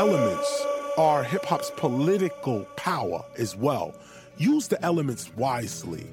elements are hip-hop's political power as well. Use the elements wisely.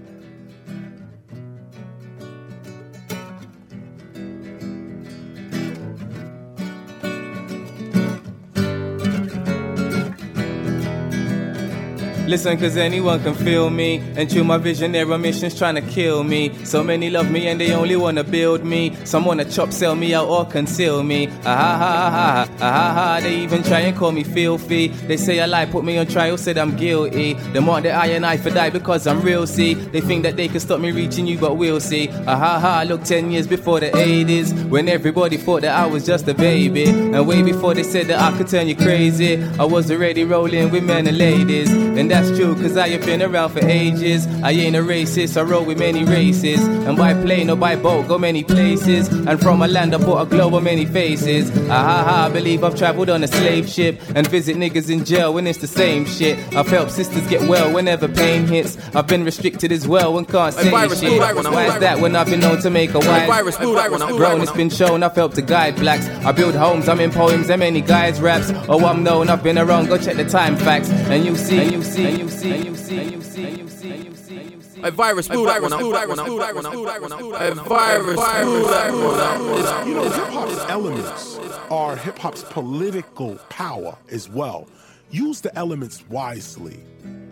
Listen, cause anyone can feel me, and through my vision their mission's trying to kill me. So many love me and they only wanna build me. Some wanna chop, sell me out or conceal me. Ah ha ha ha ha ha ha. They even try and call me filthy. They say I lie, put me on trial, said I'm guilty. They want the iron eye for die because I'm real, see. They think that they can stop me reaching you, but we'll see. Ah ha ha. Look, 10 years before the 80s, when everybody thought that I was just a baby, and way before they said that I could turn you crazy, I was already rolling with men and ladies. And that's true, cause I have been around for ages. I ain't a racist, I roll with many races. And by plane or by boat, go many places. And from a land I put a globe on many faces. Ah ha ha, I believe I've travelled on a slave ship and visit niggas in jail when it's the same shit. I've helped sisters get well whenever pain hits. I've been restricted as well and can't say shit. Why is that when I've been known to make a wise? Grown, it's been shown I've helped to guide blacks. I build homes, I'm in poems, and many guys raps. Oh, I'm known, I've been around, go check the time facts. And you see, and you see, and you see, and you see, and you see, and you see, and you see, and you see. A virus, a virus, a virus, a virus. You know, hip-hop's elements are hip-hop's political power as well. Use the elements wisely.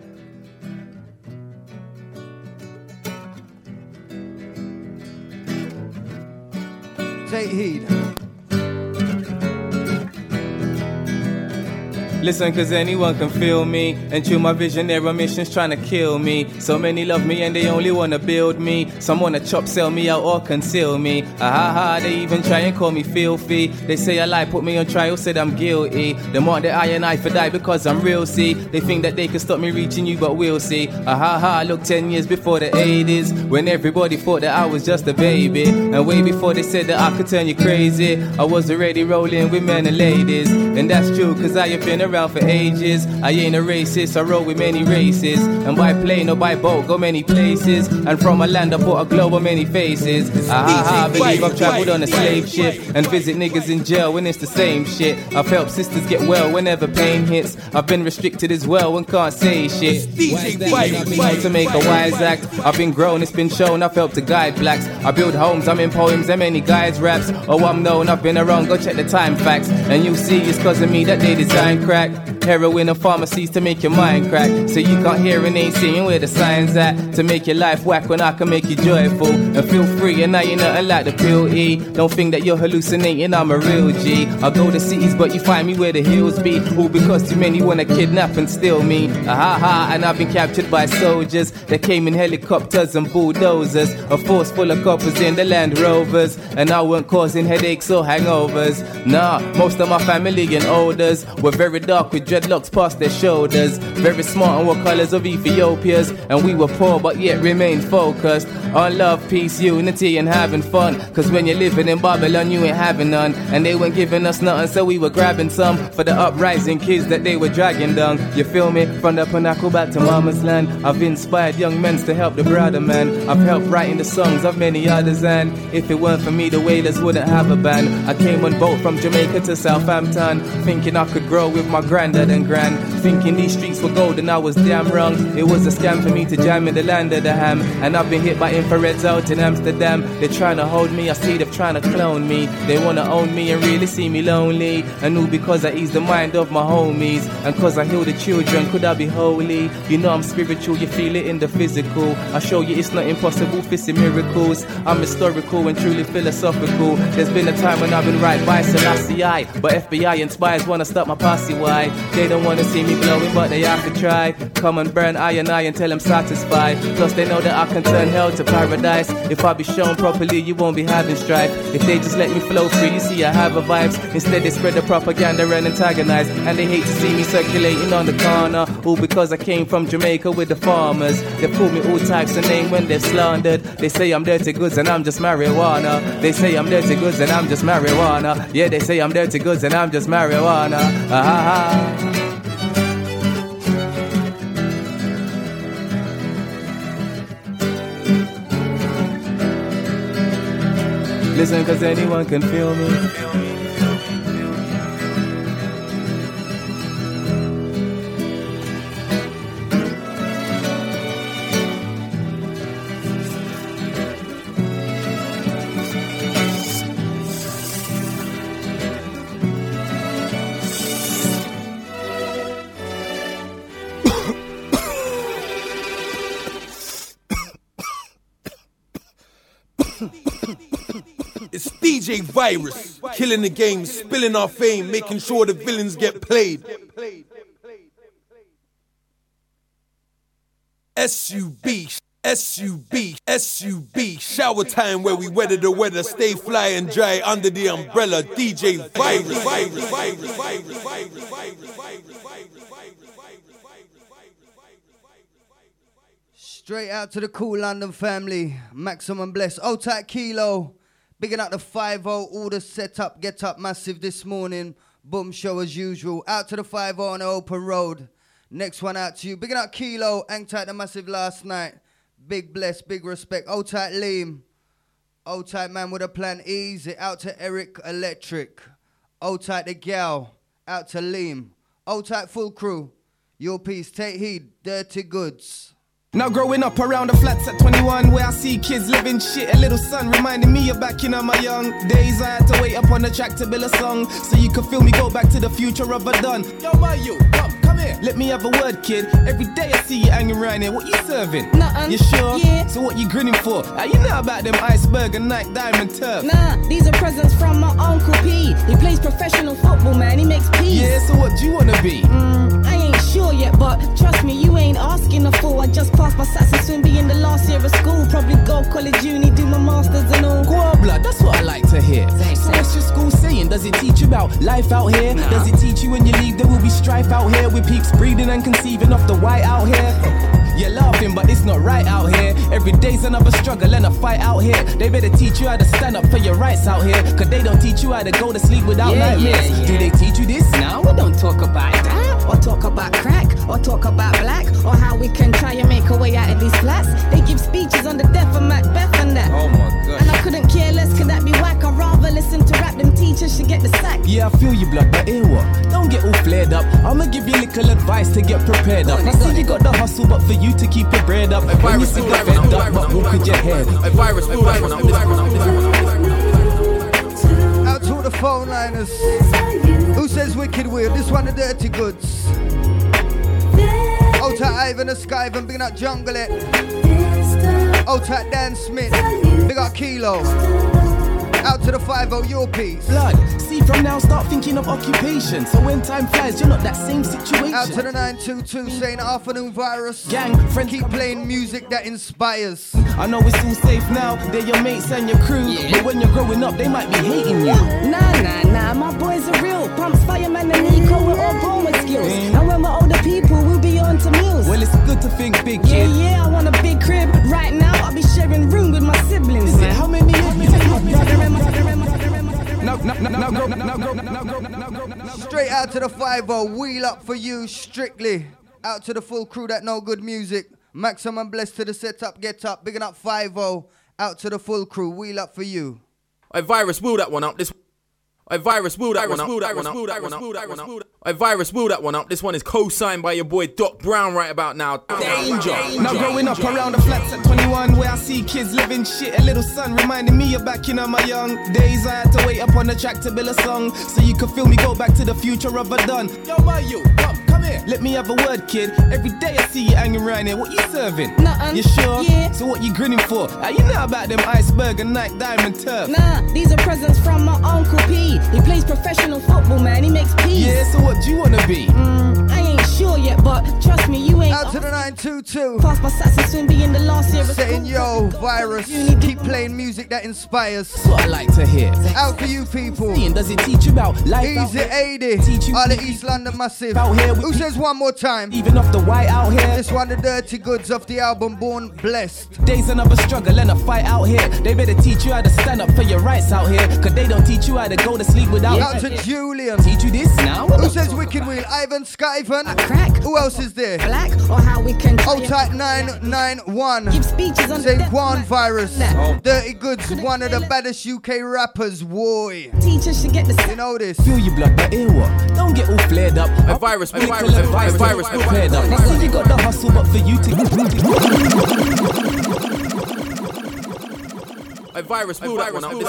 Take heed. Listen, cause anyone can feel me, and through my vision their mission's trying to kill me. So many love me and they only wanna build me. Some wanna chop, sell me out or conceal me. Ah ha ha, they even try and call me filthy. They say I lie, put me on trial, said I'm guilty. They want the iron eye for die because I'm real, see. They think that they can stop me reaching you, but we'll see. Ah ha ha, look, 10 years before the 80s, when everybody thought that I was just a baby, and way before they said that I could turn you crazy, I was already rolling with men and ladies. And that's true, cause I have been around for ages. I ain't a racist, I roll with many races. And by plane or by boat, go many places. And from a land I put a globe on many faces. Ah ha ha, I believe I've travelled on a slave ship and visit niggas in jail when it's the same shit. I've helped sisters get well whenever pain hits. I've been restricted as well and can't say shit. Know to make a wise act. I've been grown, it's been shown I've helped to guide blacks. I build homes, I'm in poems, and many guys raps. Oh, I'm known, I've been around, go check the time facts. And you see it's cause of me that they design crack. Heroin and pharmacies to make your mind crack. So you can't hear and ain't seeing where the signs at. To make your life whack when I can make you joyful and feel free, and I ain't nothing like the pill E. Don't think that you're hallucinating, I'm a real G. I go to cities but you find me where the hills be. All because too many wanna kidnap and steal me. Ah ha ha, and I've been captured by soldiers that came in helicopters and bulldozers. A force full of coppers in the Land Rovers, and I weren't causing headaches or hangovers. Nah, most of my family and olders were very dark with dreadlocks past their shoulders. Very smart and were colours of Ethiopia's. And we were poor but yet remained focused on love, peace, unity and having fun. Cause when you're living in Babylon you ain't having none. And they weren't giving us nothing, so we were grabbing some for the uprising kids that they were dragging down. You feel me? From the Pinnacle back to Mama's land, I've inspired young men to help the brother man. I've helped writing the songs of many others, and if it weren't for me the Wailers wouldn't have a band. I came on boat from Jamaica to Southampton, thinking I could grow with my granddad and gran. Thinking these streets were gold and I was damn wrong. It was a scam for me to jam in the land of the ham. And I've been hit by infrareds out in Amsterdam. They're trying to hold me, I see them trying to clone me. They wanna own me and really see me lonely. And all because I ease the mind of my homies, and cause I heal the children, could I be holy? You know I'm spiritual, you feel it in the physical. I show you it's not impossible, fixing miracles. I'm historical and truly philosophical. There's been a time when I've been right by Selassie I, but FBI inspires wanna stop my posse. Why? They don't wanna see me glowing but they have to try. Come and burn I until I'm satisfied. Plus they know that I can turn hell to paradise. If I be shown properly you won't be having strife. If they just let me flow free, you see I have a vibes. Instead they spread the propaganda and antagonize. And they hate to see me circulating on the corner. All because I came from Jamaica with the farmers. They call me all types of names when they're slandered. They say I'm dirty goods and I'm just marijuana. They say I'm dirty goods and I'm just marijuana. Yeah, they say I'm dirty goods and I'm just marijuana. Ah ha ha. Listen, cause anyone can feel me. DJ Virus, killing the game, spilling our fame, making sure the villains get played. SUB, shower time where we weather the weather, stay fly and dry under the umbrella. DJ Virus. Straight out to the cool London family, Maximum Bless. Old tight Kilo, bigging up the 5-0, all the setup, get up massive this morning. Boom show as usual. Out to the 5-0 on the open road. Next one out to you. Bigging up Kilo, hang tight the massive last night. Big bless, big respect. Old tight Liam. Old tight man with a plan, easy. Out to Eric Electric. Old tight the gal. Out to Liam. Old tight full crew. Your piece, take heed, dirty goods. Now growing up around the flats at 21, where I see kids living shit, a little son reminding me of back in my young days. I had to wait up on the track to build a song, so you could feel me go back to the future of a done. Yo, you, come here. Let me have a word, kid. Every day I see you hanging around here. What you serving? Nothing. You sure? Yeah. So what you grinning for? You know about them iceberg and Nike Diamond Turf? Nah, these are presents from my Uncle P. He plays professional football, man. He makes peace. Yeah, so what do you wanna be? I ain't sure yet, but trust me, you ain't asking a fool. I just passed my sats and soon be in the last year of school. Probably go college, uni, do my masters and all. Go on, blood, that's what I like to hear. So what's your school saying? Does it teach you about life out here? Nah. Does it teach you when you leave there will be strife out here? With peeps breeding and conceiving off the white out here? You're laughing, but it's not right out here. Every day's another struggle and a fight out here. They better teach you how to stand up for your rights out here, cause they don't teach you how to go to sleep without nightmares. Yeah. Do they teach you this? No, we don't talk about that, or talk about crack, or talk about black, or how we can try and make a way out of these flats. They give speeches on the death of Macbeth and that. Oh my god. And I couldn't care less, could that be whack? I'd rather listen to rap, them teachers should get the sack. Yeah, I feel you, blood, but hear what? Don't get all flared up. I'ma give you little advice to get prepared up. I see you got the hustle, but for you to keep your bread up. When you see the fed up, but who could your head? Out to all the phone liners. Who says wicked weird? This one the dirty goods. Old tight Ivan the Skyvan, big up Jungle It. Old tight Dan Smith, big up Kilo. Out to the 5-0, your piece. Blood, see from now start thinking of occupation. So when time flies, you're not that same situation. Out to the 922 saying afternoon virus. Gang, friends, keep playing music that inspires. I know it's all safe now, they're your mates and your crew. Yeah. But when you're growing up, they might be hating you. Nah, my boys are real. Pumps, Fireman and Nico, we're all born with skills. And when we're older people, we'll be on to meals. Well, it's good to think big, kid. Yeah, I want a big crib. Right now, I'll be sharing room with my siblings. Is it? How many of you? Straight out to the 5-0, wheel up for you, strictly. Out to the full crew that know good music. Maximum Bless to the setup, get up, bigging up 5-0. Out to the full crew, wheel up for you. I Virus, wheel that one up. I Virus, wheel that one up. I Virus, wheel that one up. This one is co-signed by your boy Doc Brown right about now. Danger. Now growing up around the flats at 21, where I see kids living shit, a little son reminding me of back in my young days. I had to wait up on the track to build a song, so you could feel me go back to the future of a done. Yo, you, come here. Let me have a word, kid. Every day I see you hanging around here. What you serving? Nothing. You sure? Yeah. So what you grinning for? You know about them iceberg and Nike Diamond Turf? Nah, these are presents from my Uncle P. He plays professional football, man. He makes peace. Yeah, so what do you wanna be? I ain't sure yet, but trust me, you ain't. Out to the 922. Pass my sats and soon be in the last year of saying school. yo, Virus, keep playing music that inspires. That's what I like to hear. Out for you people. Does it teach you about life? Easy 80. All the East London massive. Out here who says one more time? Even off the white out here. This one the dirty goods of the album Born Blessed. Days another struggle and a fight out here. They better teach you how to stand up for your rights out here, cause they don't teach you how to go to sleep without. Out to Julian. Teach you this now? Who says wicked wheel? Ivan Skyvan. Crack. Who else is there? Black, or how we can. Old type 991. Give speeches on say the Guan Virus. Dirty Goods, one of the baddest UK rappers. Boy. Teachers should get the. You know this. Feel your blood, but hear what? Don't get all flared up. A virus, prepared up. I see you got the hustle, but for you to. A Virus, wheel that one up.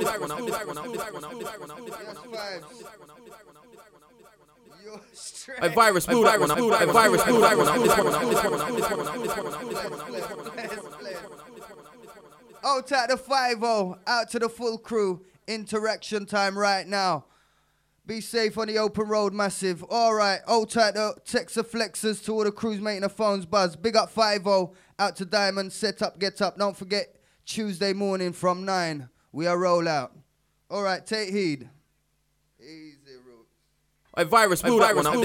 A Virus, wheel that one up. A Virus, wheel that one up. Out at the 5-0, out to the full crew. Interaction time right now. Be safe on the open road, massive. All right, hold tight the Texas flexers to all the crews making the phones buzz. Big up 5-0, out to Diamond, set up, get up. Don't forget, Tuesday morning from 9, we are roll out. All right, take heed. Easy route. I virus wheel that one up.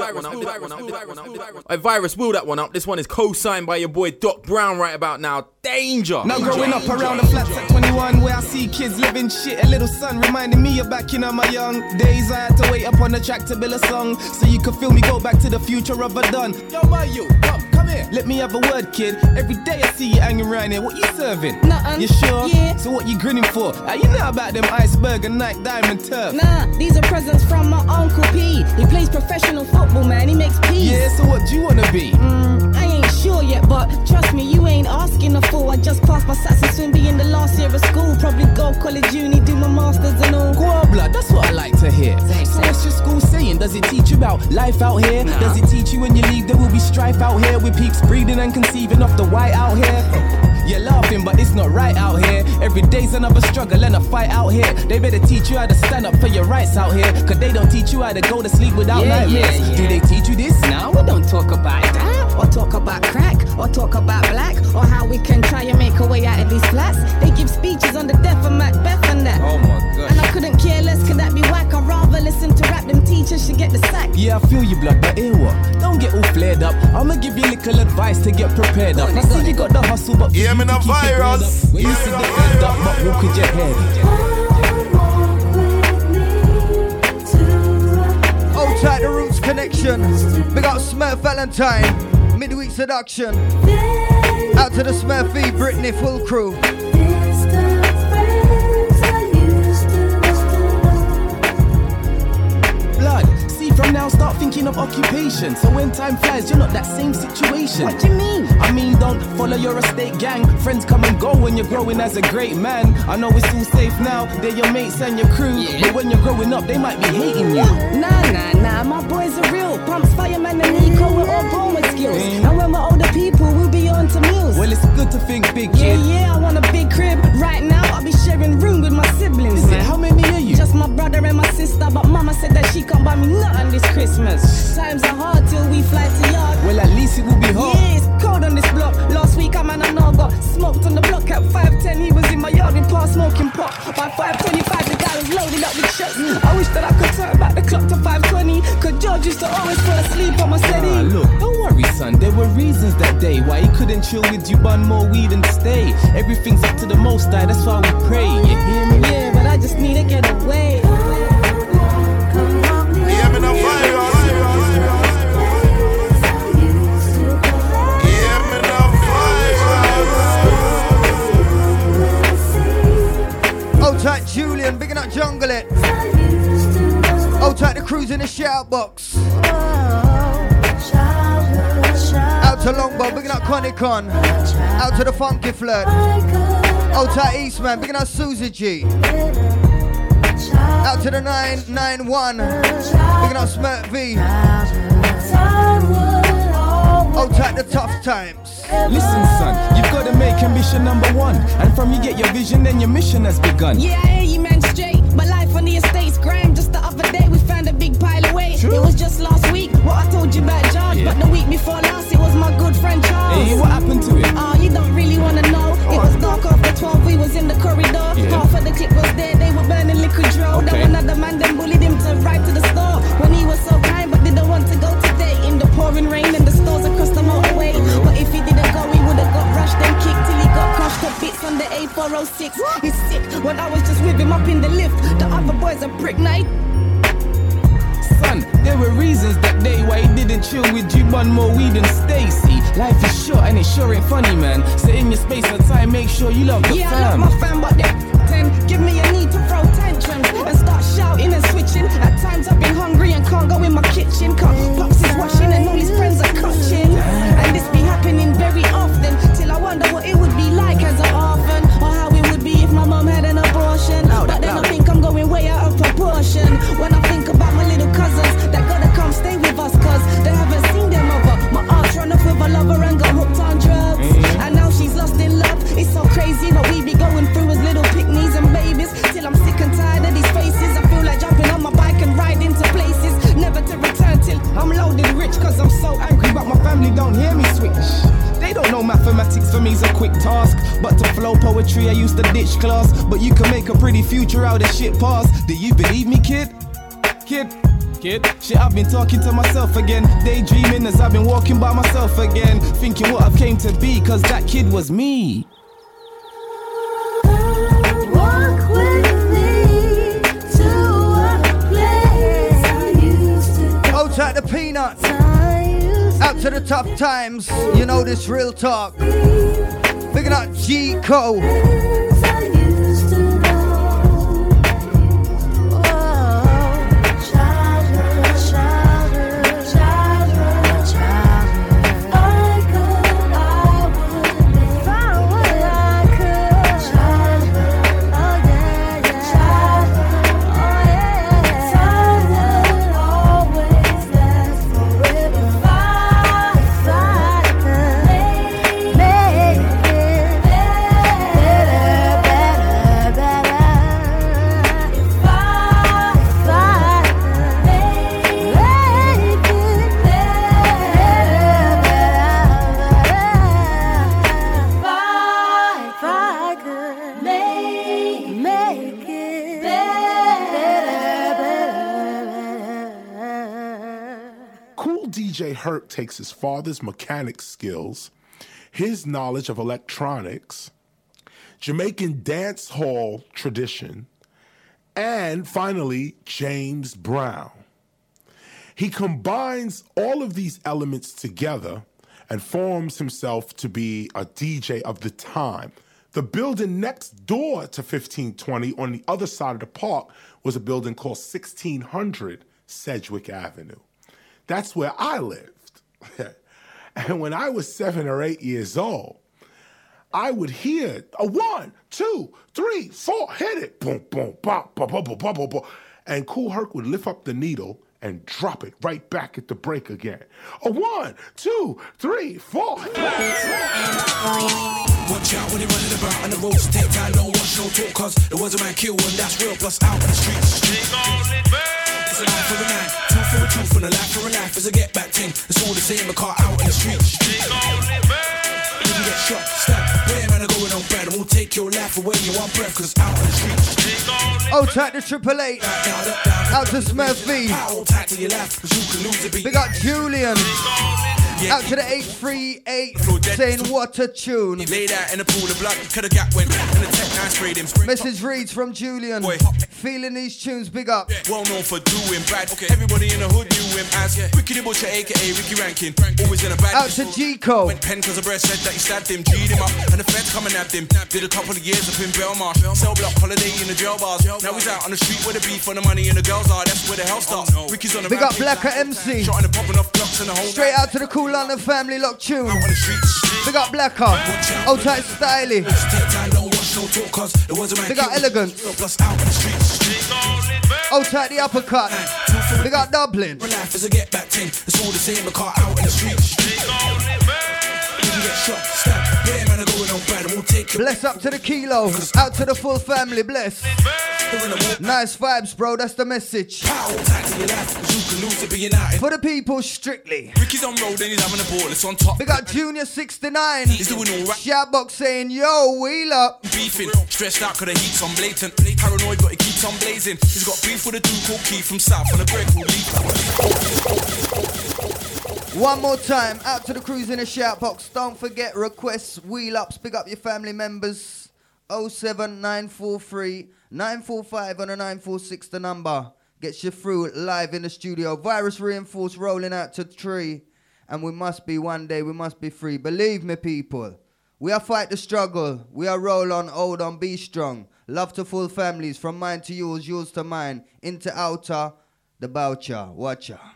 I virus wheel that one up. This one is co-signed by your boy Doc Brown right about now. Danger. Now growing up around the flats at 21, where I see kids living shit. A little son reminding me of back in my young days. I had to wait up on the track to build a song, so you could feel me go back to the future of a done. Yo, my you, come here. Let me have a word, kid. Every day I see you hanging around here. What you serving? Nothing. You sure? Yeah. So what you grinning for? You know about them iceberg and Nike diamond turf? Nah, these are presents from my Uncle P. He plays professional football, man. He makes peas. Yeah, so what do you wanna be? I ain't sure yet, but trust me, you ain't asking a fool. I just passed my Sats and swim, be in the last year of school. Probably go college, uni, do my masters and all. Go on, blood, that's what I like to hear. So what's your school saying? Does it teach you about life out here? Nah. Does it teach you when you leave there will be strife out here? With peeps breeding and conceiving off the white out here? You're laughing, but it's not right out here. Every day's another struggle and a fight out here. They better teach you how to stand up for your rights out here, cause they don't teach you how to go to sleep without nightmares. Do they teach you this? No, we don't talk about that, or talk about crack, or talk about black, or how we can try and make a way out of these flats. They give speeches on the death of Macbeth and that. Oh my gosh. And I couldn't care less, could that be whack? I'd rather listen to rap, them teachers should get the sack. Yeah, I feel you, blood, but hear what? Don't get all flared up. I'ma give you little advice to get prepared up. I see you got the hustle, but yeah, I'm in a virus. When you see the end up, but walk with your head. Hold tight the Roots Connection. Big up Smurf Valentine. Midweek Seduction. Out to the Smurfy, Brittany, full crew. Blood, see from now start thinking of occupation. So when time flies, you're not that same situation. What do you mean? I mean, don't follow your estate gang. Friends come and go when you're growing as a great man. I know it's all safe now, they're your mates and your crew. But when you're growing up, they might be hating you. Nah, my boys are real. Pumps, Fireman and Nico, we're all born with skills. And when we're older people, we'll be on to meals. Well, it's good to think big, kid. Yeah, I want a big crib. Right now, I'll be sharing room with my siblings, Is it? man. How many are you? Just my brother and my sister, but mama said that she can't buy me nothing this Christmas. Times are hard till we fly to yard. Well, at least it will be hot. Yeah, it's cold on this block. Last week, I know got smoked on the block at 5:10. He was in my yard with past smoking pot. By 5:25, the guy was loaded up with shots. I wish that I could turn back the clock to 5:20. Cause George used to always fall asleep on my steady. Look, don't worry, son. There were reasons that day why he couldn't chill with you, bun more weed and stay. Everything's up to the Most High, that's why we pray. You hear me? Yeah, but I just need to get away. Yeah, I'm in a virus. Hold tight Julian, big up Jungle It. Hold tight the crews in the shout box. Out to Longbow, big up Connie Con. Out to the Funky Flirt. Hold tight Eastman, big up Susie G. Out to the 991, big up Smurf V. Hold tight the Tough Times. Listen, son, you've got to make ambition number one. And from you get your vision, then your mission has begun. Yeah, I hear you, man, straight. But life on the estate's grind. Just the other day, we found a big pile of weight. True. It was just last week, what I told you about George. Yeah. But the week before last, it was my good friend Charles. Hey, what happened to him? Oh, you don't really want to know. It was dark after 12, we was in the corridor. Yeah. Half of the clip was there, they were burning liquid dro. Okay. Then another man then bullied him to ride to the store. When he was so kind, but didn't want to go today. In the pouring rain and the stores across the motorway. But if he didn't go, he would've got rushed and kicked till he got crushed to bits on the A406. He's sick when I was just with him up in the lift. The other boys are prick night. Son, there were reasons that day why he didn't chill with you, bun more weed and Stacy. Life is short and it sure ain't funny, man. So in your space and time, make sure you love your Yeah, I fam. love my fam, but they give me a need to throw tantrums and start shouting and switching. At times I've been hungry and can't go in my kitchen. Pops is washing and all his friends are clutching. And this be happening very often till I wonder what it would be like as an orphan, or how it would be if my mom had an abortion. But then I think I'm going way out of proportion when I think about my little cousins that gotta come stay with us cause they haven't seen their mother. My aunt's run off with a lover and got hooked on drugs, and now she's lost in love. It's so crazy what we be going through as little pygmies and babies. Till I'm sick and poetry, I used to ditch class. But you can make a pretty future out of shit past. Do you believe me, kid? Kid? Shit, I've been talking to myself again. Daydreaming as I've been walking by myself again. Thinking what I've came to be, cause that kid was me. Walk with me to a place I used to. Out at the peanuts. Out to the tough times. You know this real talk. Picking up G-Co. DJ Herc takes his father's mechanic skills, his knowledge of electronics, Jamaican dance hall tradition, and finally, James Brown. He combines all of these elements together and forms himself to be a DJ of the time. The building next door to 1520 on the other side of the park was a building called 1600 Sedgwick Avenue. That's where I lived. And when I was 7 or 8 years old, I would hear a 1, 2, 3, 4, hit it, boom, boom, bop, bop, bop, bop, bop, bop, bop. And Kool Herc would lift up the needle and drop it right back at the break again. A 1, 2, 3, 4. Watch out when they running about on the roads, take time, don't watch, no talk, cause there was a man killed and that's real, plus out in the streets. It's a life for a night, two for a tooth, and a life for a life is a get back thing. It's all the same, a car out in the streets. You can get shot, stabbed, where man are going on bad, and we'll take your life away, you want breath, cause out in the streets. Out at the 888, out to Smurf V. Big up Julian. Out to the 838, saying what a tune. Laid out in the pool of blood, coulda got went, and the tech 9 sprayed him. Message reads from Julian. Feeling these tunes, big up. Well known for doing bad. Everybody in the hood knew him as Ricky the Butcher, aka Ricky Rankin. Always in a bad. Out to G-Co. Went pen cause a breast said that he stabbed him, G'd him up, and the feds come and nabbed him. Did a couple of years up in Belmar. Cell block holiday in the jail bars. Now he's out on the street where the beef and the money and the girls are. That's where the hell starts. Ricky's on the big up Blacker MC. Shot and popping off blocks in the whole. Straight out to the Kool London family lock tune. Big up Blacker. Old tight Styly. Big up Elegance. Old tight the uppercut. Big up Dublin. Life is a get back thing. It's all the same, a car out in the streets. You can get shot, stabbed, yeah, man, are going on bad, and we'll take your. Bless up to the Kilo. Out to the full family, bless. Nice vibes, bro, that's the message. For the people, strictly. Ricky's on road and he's having a ball, it's on top. Big up Junior 69. He's doing all right. Shoutbox saying, yo, wheel up. Beefing, stressed out cause the heat's on blatant. Paranoid but he keeps on blazing. He's got beef with a dude called Keith from South and a Greg who leave. One more time, out to the crews in the shoutbox. Don't forget requests, wheel ups, pick up your family members. 07943 945 and a 946 the number. Gets you through live in the studio. Virus reinforced rolling out to 3. And we must be one day, we must be free. Believe me, people. We are fight the struggle. We are roll on, hold on, be strong. Love to full families, from mine to yours, yours to mine. Into outer, the boucher. Watch out.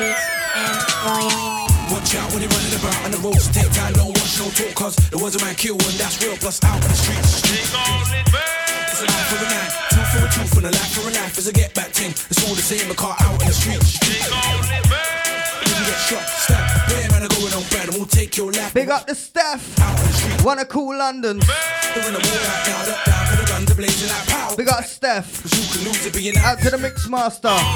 Watch out when they running about on the roads, take time, don't watch, no talk, cause there was a man killed and that's real, plus out in the streets. It's a life for a night, two for a tooth, and a life for a life is a get back thing. It's all the same, a car out in the streets. You can get shot, stabbed, where man are going on bad, and we'll take your life. Big up the staff. Wanna Kool London. They're in the wall right now, down for the guns are blazing like pow. Big up Steph. Cause you can lose it being out to the mix master.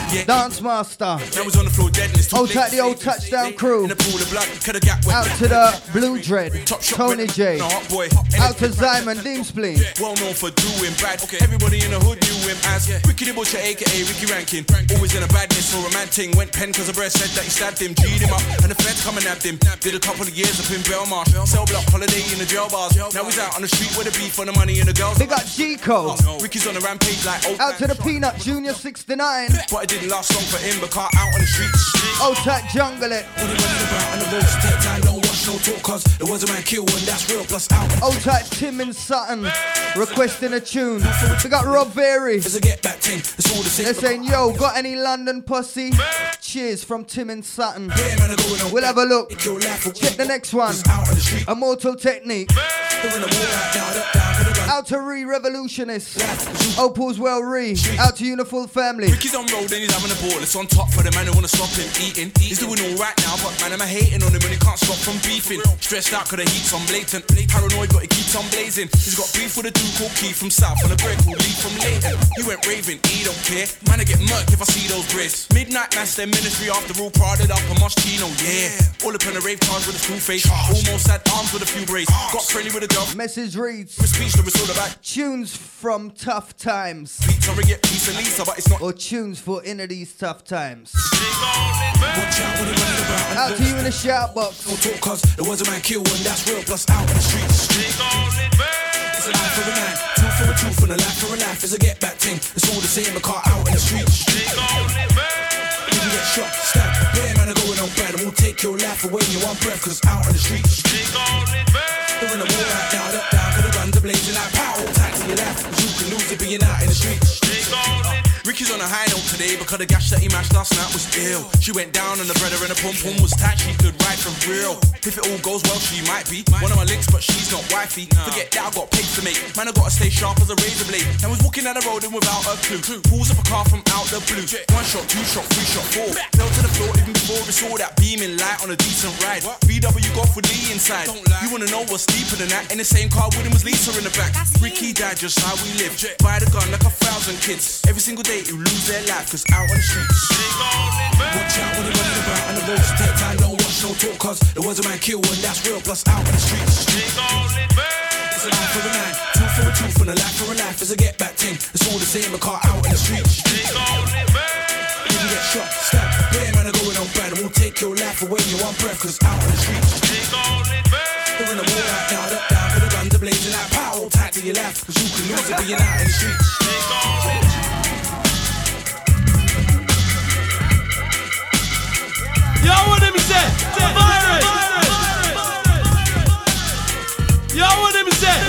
Yeah. Dance Master. Now was on the floor dead and it's too Old late. Tight, the old touchdown crew. In a pool of blood, cut a gap. Out to the Blue Dread, Top shot, Tony red, J. no, hot boy. Out to Simon, Dean Spleen. Well known for doing bad. Everybody in the hood knew him as Ricky the Butcher, aka Ricky Rankin. Always in a badness or a man ting. Went pen cause a breast said that he stabbed him. G'd him up and the feds come and nabbed him. Did a couple of years up in Belmarsh. Cell block holiday in the jail bars. Now he's out on the street with the beef on the money and the girls. Big up G-Code. Ricky's on a rampage like old. Out to the Peanut Junior 69. But it didn't last long for him, but car out on the streets. Old Tight Jungle it. When he running about and the roads take time, don't watch no talk cause there was a man killed and that's real plus out. Old Tight Tim and Sutton requesting a tune. We got Rob Very. There's a get back thing, it's all the same. They're saying, yo, got any London pussy? Cheers from Tim and Sutton. Yeah, man, I'm going on. We'll have a look. Make your laugh away. Check the next one. It's out on the street. Immortal Technique. They're in the war right now, they're down for the gun. Out to Re-Revolutionist. Opal's Well Re. Out to Unifull Family. Ricky's on road and he's having a ball. It's on top for the man who wanna stop him eating. He's doing all right now, but man, am I hating on him when he can't stop from beefing? Stressed out 'cause the heat's on blatant. Paranoid, but he keeps on blazing. He's got beef with a dude called Keith from South and a Greg called Lee from Leighton. He went raving, he don't care. Man, I get murked if I see those braids. Midnight mass, their ministry after all, prodded up a Moschino, yeah. All up in a rave cars with a screw face. Almost had arms with a few braids. Got friendly with a girl. Message reads. With speech, that was all about Tunes from tough times. pizza, ring it, piece of Lisa, but it's not. Or tunes for inner these tough times. Watch out when he running about. Out to you in the shout box. No talk cause there was a man killed and that's real plus out in the streets. It's a life for a man, truth for a truth and a life for a life. It's a get back thing, it's all the same, a car out in the streets. You can get shot, stabbed, bare man are going on bad and we'll take your life away in one breath cause out in the streets. They're in the war right now, look down for the guns are blazing like power. Tight to your left, cause you can lose it being out in the streets. Ricky's on a high note today because the gash that he mashed last night was ill. She went down and the brother and the pum-pum was tight, she could ride for real. If it all goes well, she might be one of my links, but she's not wifey. Forget that, I got pigs to make. Man, I gotta stay sharp as a razor blade. I was walking down the road and without a clue. Pulls up a car from out the blue. One shot, two shot, three shot, four. Fell to the floor even before we saw that beaming light on a decent ride. VW got for Lee inside. You wanna know what's deeper than that? In the same car with him was Lisa in the back. Ricky died just how we live. Buy the gun like 1,000 kids. Every single day you lose their life cause out on the streets. Watch out when you're running about and the roads take time, don't watch no talk cause there was a man killed and that's real plus out on the streets. It's a life for a man, truth for a truth and a life for a life. It's a get back thing, it's all the same, a car out in the streets. You can get shot, stabbed, bare man are going on bad and we'll take your life away in one breath cause out on the streets. They're in the war right now, look down for the guns are blazing like power. Tight to your left cause you can lose it being out in the streets. Yo, what him say? Virus. Yo, what him say?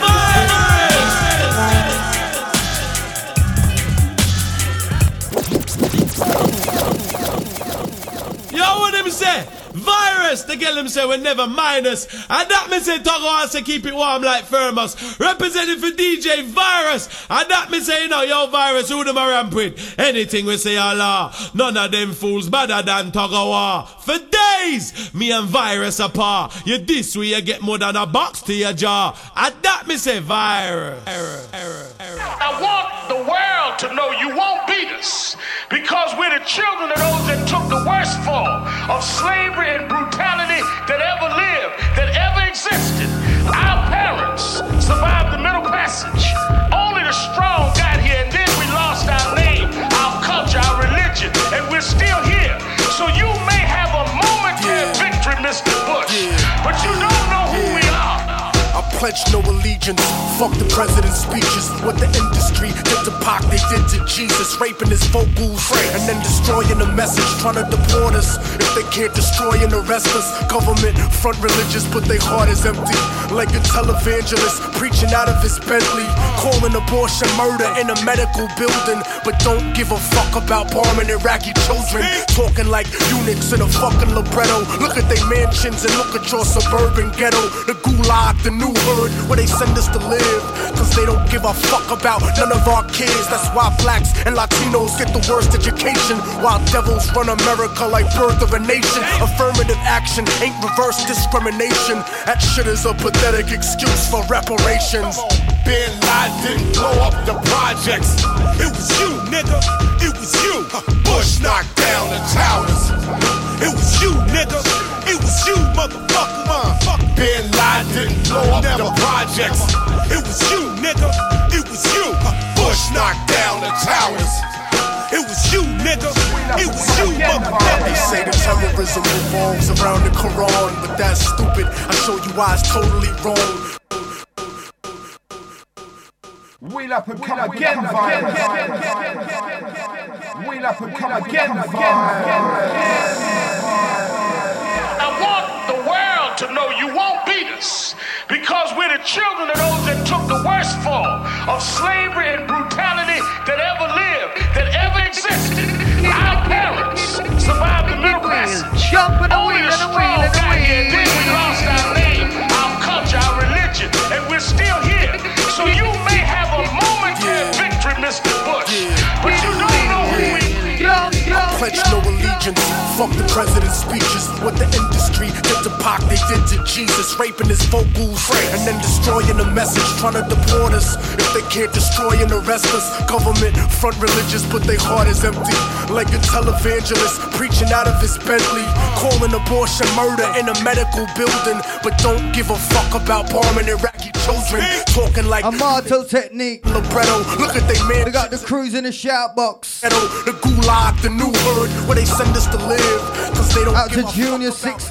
Virus. Yo, what him say? Virus, the girl him say we never minus. And that me say Togo has to keep it warm like Thermos. Representing for DJ Virus. And that me say, you know, yo Virus, who them a ramp with? Anything we say Allah. None of them fools better than Togo. For days, me and Virus apart. You this way you get more than a box to your jaw. And that me say Virus. I want the world to know you won't beat us. Because we're the children of those that took the worst form of slavery and brutality that ever lived, that ever existed. Our parents survived the Middle Passage. Only the strong got here, and then we lost our name, our culture, our religion, and we're still here. So you may have a momentary victory, Mr. Bush, but you don't know who we are. I pledge no allegiance. Fuck the president's speeches. What the industry did to Pac, they did to Jesus. Raping his vocals and then destroying the message. Trying to deport us if they can't destroy and arrest us. Government front religious, but their heart is empty. Like a televangelist preaching out of his Bentley. Calling abortion murder in a medical building, but don't give a fuck about bombing Iraqi children. Talking like eunuchs in a fucking libretto. Look at their mansions and look at your suburban ghetto. The gulag, the new hood where they send us to live. Cause they don't give a fuck about none of our kids. That's why blacks and Latinos get the worst education, while devils run America like birth of a nation. Affirmative action ain't reverse discrimination. That shit is a pathetic excuse for reparations. Bin Laden didn't blow up the projects. It was you, nigga. It was you. Bush knocked down the towers. It was you, nigga. It was you, motherfucker. Bin Laden didn't blow up the projects. It was you, nigga. It was you. Bush knocked down the towers. It was you, nigga. It was you, motherfucker. They say the terrorism revolves around the Quran, but that's stupid. I show you why it's totally wrong. Wheel up and come again, virus. Wheel up and come again, virus. I want the world to know you won't beat us, because we're the children of those that took the worst form of slavery and brutality that ever lived, that ever existed. Our parents survived the Middle Passage. Only the strong got here. Then we lost our name, our culture, our religion, and we're still here. So you may have a momentary victory, Mr. Bush, but you don't know who we I pledge no allegiance. Fuck the president's speeches. What the industry did to Pac, they did to Jesus. Raping his vocals and then destroying the message. Trying to deport us if they can't destroy and arrest us. Government front religious, but their heart is empty. Like a televangelist preaching out of his Bentley. Calling abortion murder in a medical building, but don't give a fuck about bombing Iraqi children. Talking like a Martel technique. Libretto, look at they man. They got the crews in the shout box. The gulag, the new hood, where they send us to live. Cause they don't out give to a Junior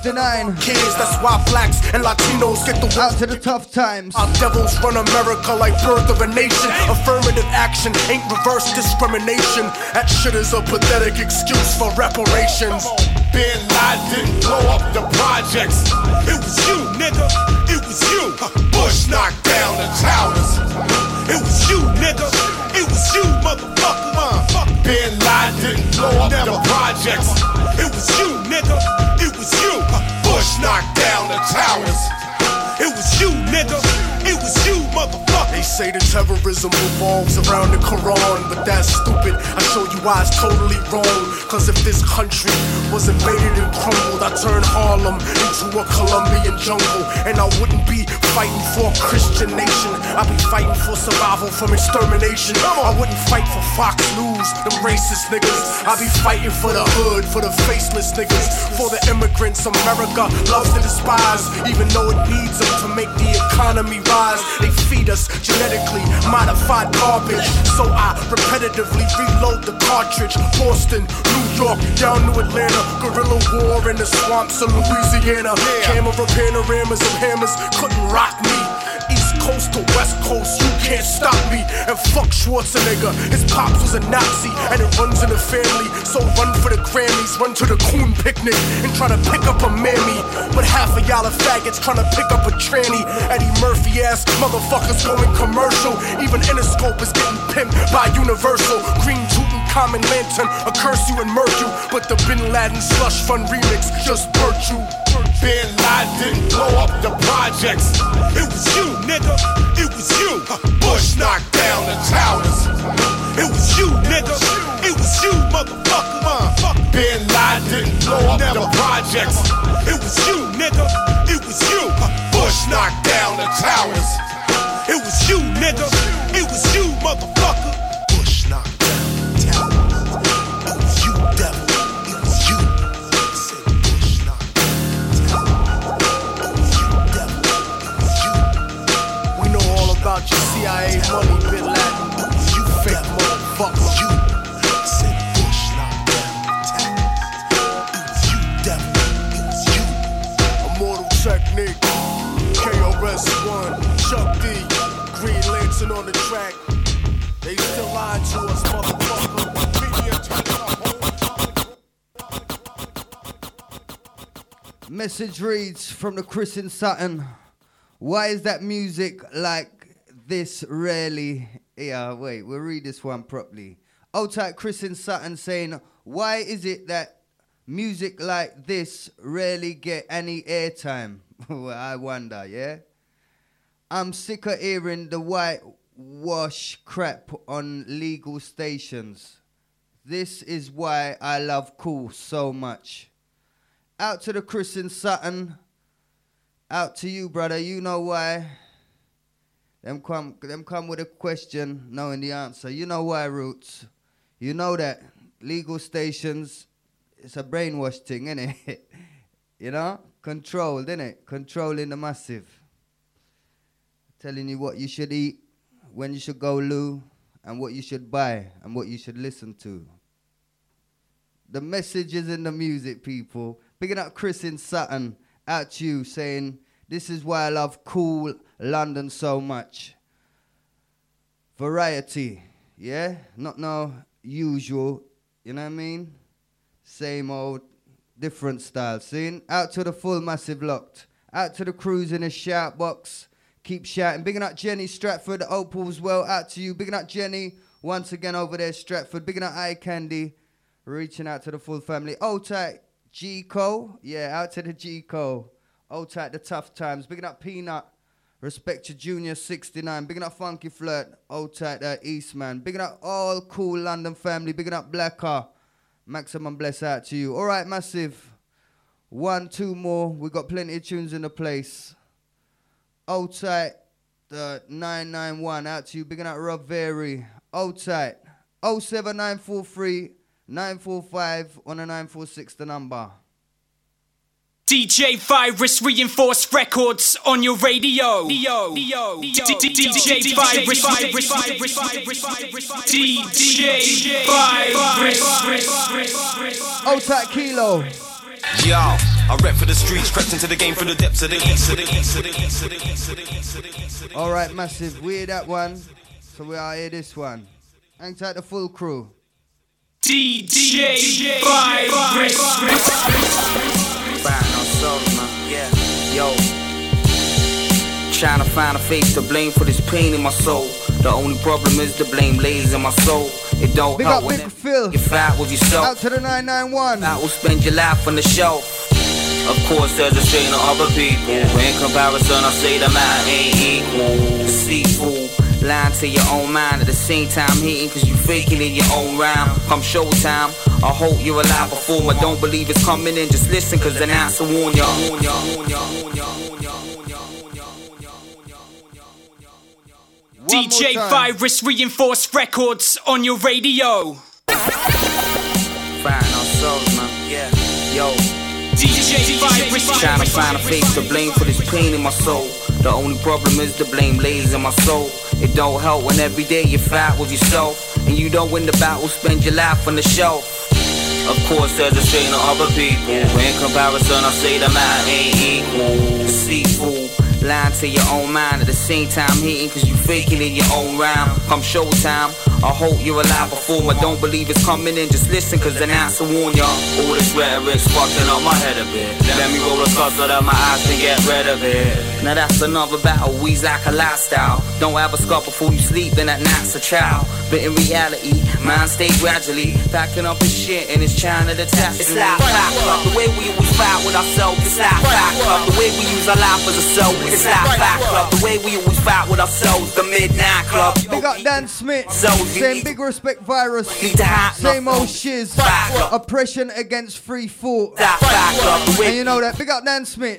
69 kids, that's why blacks and Latinos get the out to the tough times. Our devils run America like birth of a nation. Affirmative action ain't reverse discrimination. That shit is a pathetic excuse for reparations. Bin Laden didn't blow up the projects. It was you, nigga. It was you. Bush knocked down the towers. It was you, nigga. It was you, motherfucker. Bin Laden didn't blow up the projects. It was you, nigga. It was you. Bush knocked down the towers. It was you, nigga. It was you, motherfucker. They say the terrorism revolves around the Quran, but that's stupid. I show you why it's totally wrong. Cause if this country was invaded and crumbled, I'd turn Harlem into a Colombian jungle. And I wouldn't be fighting for a Christian nation. I'd be fighting for survival from extermination. I wouldn't fight for Fox News, them racist niggas. I'd be fighting for the hood, for the faceless niggas, for the immigrants America loves to despise, even though it needs them to make the economy rise. They feed us genetically modified garbage, so I repetitively reload the cartridge. Boston, New York, down to Atlanta, guerrilla war in the swamps of Louisiana. Camera panoramas of hammers couldn't rock me. East Coast to West Coast, you can't stop me. And fuck Schwarzenegger, his pops was a Nazi, and it runs in the family. So run for the Grammys, run to the coon picnic, and try to pick up a mammy. But half of y'all are faggots trying to pick up a tranny. Eddie Murphy ass motherfuckers going commercial. Even Interscope is getting pimped by Universal. Green Tutankhamun lantern, a curse you and murk you. But the Bin Laden slush fund remix just burnt you. Bin Laden didn't blow up the projects. It was you, nigga. It was you. Bush knocked down the towers. It was you, nigga. It was you, motherfucker. Bin Laden didn't blow up the projects. It was you, nigga. It was you. Bush knocked down the towers. It was you, nigga. It was you, motherfucker. Bush knocked down the towers. It was you, devil. It was you. About your CIA money, Bin Laden. You fake motherfucker. You said Bush knocked down the towers. It was you, devil. It was you. Immortal Technique. KRS-One. Chuck D. Green Lantern on the track. They still lying to us, motherfucker. Media Message reads from the Chris in Sutton. Why is that music like this rarely? Yeah, wait, we'll read this one properly. Old type Chris in Sutton saying, why is it that music like this rarely get any airtime? Well, I wonder, yeah? I'm sick of hearing the whitewash crap on legal stations. This is why I love Cool so much. Out to the Chris in Sutton. Out to you, brother. You know why. Them come with a question, knowing the answer. You know why, Roots. You know that legal stations, it's a brainwash thing, innit? You know? Controlled, innit? Controlling the massive. Telling you what you should eat, when you should go loo, and what you should buy, and what you should listen to. The message is in the music, people. Picking up Chris in Sutton, out to you, saying, this is why I love cool London so much. Variety, yeah? Not no usual, you know what I mean? Same old, different style. Seeing? Out to the full massive locked. Out to the crews in the shout box. Keep shouting. Bigging up Jenny Stratford, Opal as well. Out to you. Bigging up Jenny once again over there, Stratford. Bigging up Eye Candy. Reaching out to the full family. Old tight G-Co. Yeah, out to the G-Co. Old tight the tough times. Bigging up Peanut. Respect to Junior 69. Bigging up Funky Flirt. Old tight Eastman. Bigging up all cool London family. Bigging up Blacker. Maximum bless out to you. All right, massive. 1, 2 more. We got plenty of tunes in the place. Old tight, the 991 out to you. Bigging up Rob Very. Old tight. 07943 945 on a 946 the number. DJ Virus Reinforced Records on your radio. DJ Virus. DJ Virus. Old tight Kilo. Yo, I rep for the streets, crept into the game from the depths of the east. Alright, massive. We hear that one, so we are here this one. Hang tight the full crew. DJ Virus. Fighting ourselves, man. Yeah, yo. Trying to find a face to blame for this pain in my soul. The only problem is the blame lays in my soul. It don't Big help up when Big Phil. you fight with yourself. Out to the 991. That will spend your life on the shelf. Of course there's a chain of other people. In comparison I say the man ain't equal. Deceitful, lying to your own mind. At the same time hating cause you faking in your own rhyme. Come showtime, I hope you're a live performer. Don't believe it's coming in, just listen cause the answer warn ya. DJ Virus Reinforced Records on your radio. Fighting ourselves, man. Yeah, yo. DJ Virus. Trying to find a face to blame for this pain in my soul. The only problem is the blame lays in my soul. It don't help when every day you fight with yourself. And you don't win the battle, spend your life on the shelf. Of course there's a chain of other people. In comparison I say the man ain't equal. Deceitful, lying to your own mind. At the same time hating cause you faking in your own rhyme. Come showtime, I hope you're a live performer. Don't believe it's coming in, just listen cause the answer warn ya. All this rhetoric's fucking up my head a bit. Let me roll a cup so that my eyes can get rid of it. Now that's another battle, we's like a lifestyle. Don't have a scar before you sleep, then at night's a child. But in reality, mine stay gradually packing up his shit and it's trying to detach. It's like Fight Club, the way we always fight with ourselves. It's like Fight Club, the way we use our life as a soul. It's like Fight Club, the way we always fight with ourselves. The Midnight Club. Big up Dan Smith. Same big respect Virus. Same old shiz. Oppression against free thought. And you know that. Big up Dan Smith.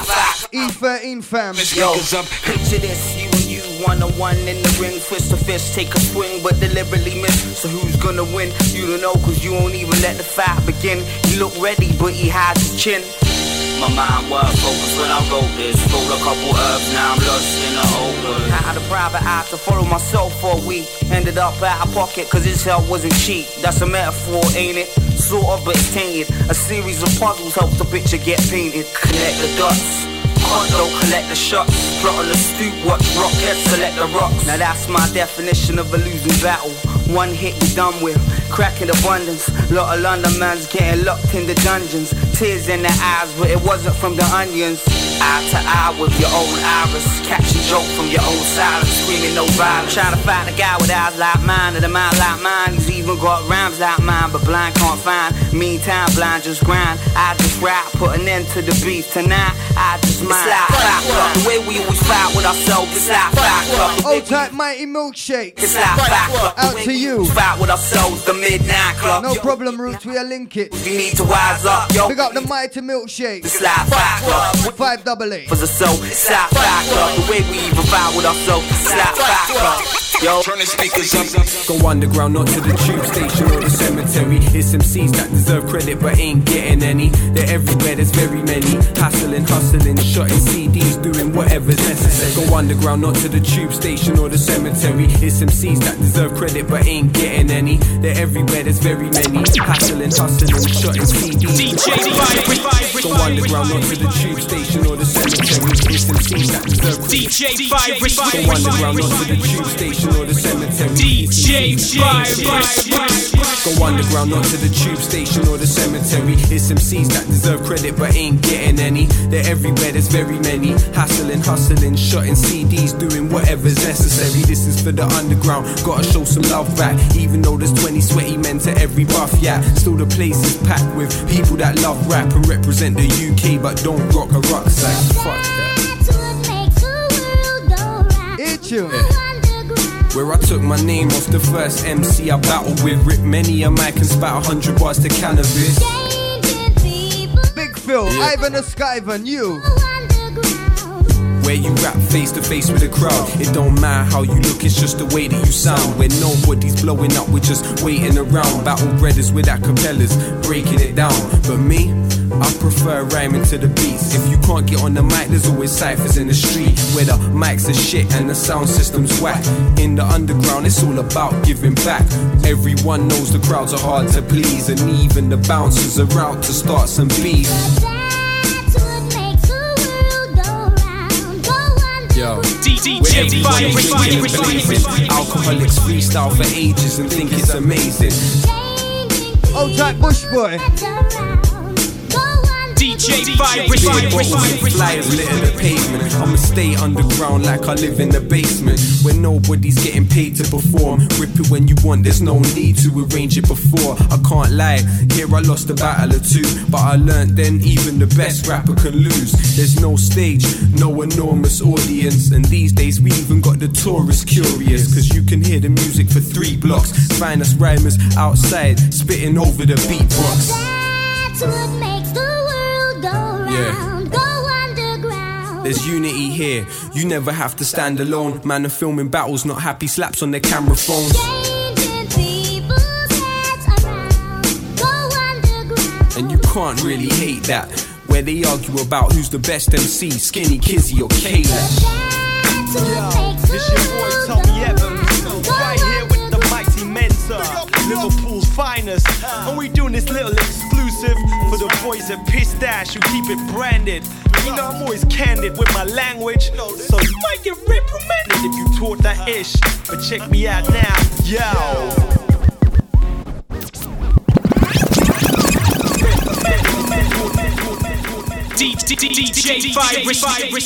E13 fam. Yo, picture this, you and you, 1-on-1 in the ring, fist to fist, take a swing but deliberately miss. So who's gonna win? You don't know cause you won't even let the fight begin. He look ready but he hides his chin. My mind was focused when I wrote this. Rolled a couple herbs, now I'm lost in the open. I had a private eye to follow myself for a week. Ended up out of pocket cause his help wasn't cheap. That's a metaphor, ain't it? Sort of, but it's tainted. A series of puzzles helps the picture get painted. Connect the dots, condo, collect the shots. Plot on the stoop, watch rockets, select the rocks. Now that's my definition of a losing battle. One hit we done with, crack in abundance. Lot of London man's getting locked in the dungeons. Tears in their eyes, but it wasn't from the onions. Eye to eye with your own iris. Catch a joke from your own silence, screaming no violence. Trying to find a guy with eyes like mine and a mind like mine. He's even got rhymes like mine, but blind can't find. Meantime, blind just grind. I just rap, put an end to the beef tonight. I just mind. It's like Fight Club, the way we always fight with ourselves. It's like Fight Club. Old type Mighty Milkshake. It's like Fight Club. Out to you. Fight with ourselves, the Midnight Club. No problem, Roots, we are link it. You need to wise up, yo. Big up the Mighty Milkshake. It's like Fight Club. 588. For the soul, it's like Fight Club. The way we even fight with ourselves. It's like Fight Club. Yo, turn the speakers up. Go underground, not to the tube station or the cemetery. It's MCs that deserve credit but ain't getting any. They're everywhere, there's very many. Hassling, hustling, shotting CDs, doing whatever's necessary. Go underground, not to the tube station or the cemetery. It's MCs that deserve credit but ain't getting any. They're everywhere, there's very many. Hassling, hustling, shotting CDs. Go underground, not to the tube station or the cemetery. It's MCs that deserve credit. Go underground, not to the tube station or the cemetery. Go underground, not to the tube station or the cemetery. It's MCs that deserve credit but ain't getting any. They're everywhere, there's very many. Hassling, hustling, shotting CDs, doing whatever's necessary. This is for the underground, gotta show some love back. Even though there's 20 sweaty men to every buff, yeah. Still the place is packed with people that love rap and represent the UK but don't rock a rucksack. Fuck that. Where I took my name off the first MC I battled with. Ripped many a mic and spat 100 bars to cannabis. Big Phil, yeah. Ivan the Skyvan, you. Where you rap face to face with the crowd. It don't matter how you look, it's just the way that you sound. Where nobody's blowing up, we're just waiting around. Battle brothers with acapellas, breaking it down. But me, I prefer rhyming to the beats. If you can't get on the mic, there's always cyphers in the street where the mics are shit and the sound system's whack. In the underground, it's all about giving back. Everyone knows the crowds are hard to please, and even the bouncers are out to start some beef. Yo, DJ alcoholics freestyle for ages and think it's amazing. Old type Bush boy. DJ flyers litter the pavement. I'ma stay underground like I live in the basement, where nobody's getting paid to perform. Rip it when you want, there's no need to arrange it before. I can't lie, here I lost a battle or two, but I learned then even the best rapper can lose. There's no stage, no enormous audience, and these days we even got the tourists curious, cause you can hear the music for 3 blocks. Find us rhymers outside, spitting over the beatbox. That's what makes the world go round. Yeah. Go underground. There's unity here, you never have to stand alone. Man are filming battles, not happy slaps on their camera phones. Changing people's heads around. Go underground. And you can't really hate that, where they argue about who's the best MC, Skinny, Kizzy or Kayla. Yo, this your boy Tommy Evans, right here with the mighty Mentor, Liverpool's finest, and we doing this little exclusive for the boys at Piss Dash who keep it branded. You know I'm always candid with my language, so you might get reprimanded if you taught that ish. But check me out now, yo. DJ Virus.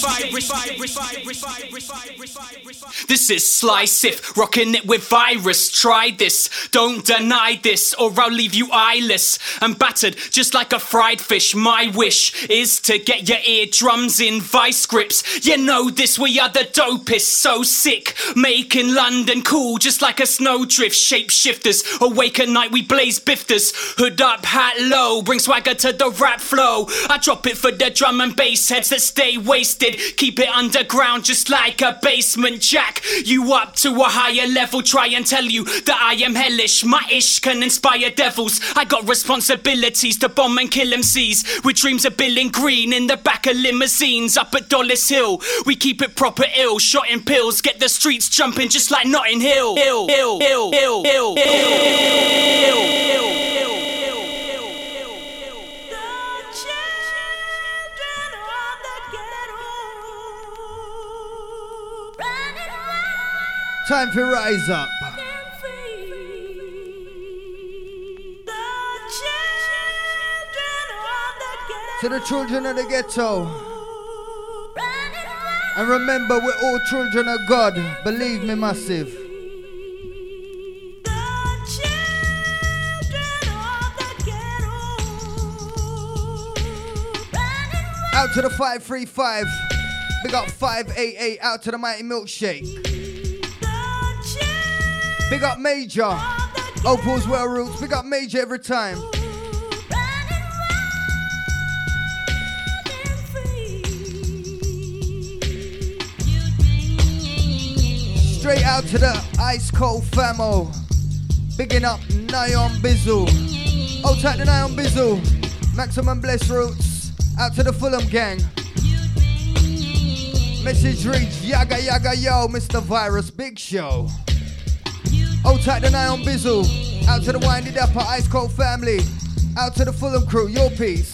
This is Sly Sif, rocking it with Virus. Try this, don't deny this, or I'll leave you eyeless and battered just like a fried fish. My wish is to get your eardrums in vice grips. You know this, we are the dopest, so sick, making London cool just like a snowdrift. Shapeshifters, awake at night, we blaze bifters. Hood up, hat low, bring swagger to the rap flow. I drop it for the drum and bass heads that stay wasted. Keep it underground just like a basement jack. You up to a higher level, try and tell you that I am hellish. My ish can inspire devils. I got responsibilities to bomb and kill MCs with dreams of billing green in the back of limousines. Up at Dollis Hill, we keep it proper ill. Shot in pills, get the streets jumping just like Notting Hill. Ill, ill, ill, ill, ill, ill, ill. Time to rise up. To the children of the ghetto. And remember, we're all children of God. Believe me, massive. Out to the 535. Big up 588. Out to the Mighty Milkshake. Big up Major. Opal's Well Roots. Big up Major every time. Straight out to the Ice Cold Famo. Bigging up Nyon Bizzle. Old tight to Nyon Bizzle. Maximum Bless Roots. Out to the Fulham gang. Message reach. Yaga yaga yo. Mr. Virus. Big show. Old tight to Nyon Bizzle. Out to the Windy Dapper Ice Cold family. Out to the Fulham crew. Your piece.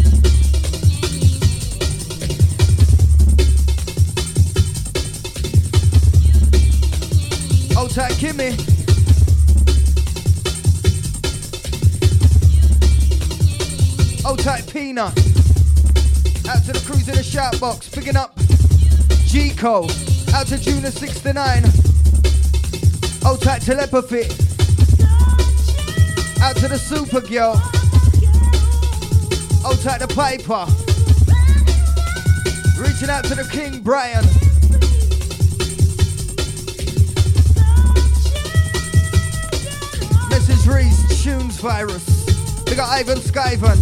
Old tight Kimmy. Old tight Peanut. Out to the crews in the shout box. Picking up G-Co. Out to Junior 69. Old tight Telepathy. Out to the Super Girl. Old tight the Piper. Reaching out to the King Brian. Message Reese, Tunes Virus. We got Ivan Skyvan.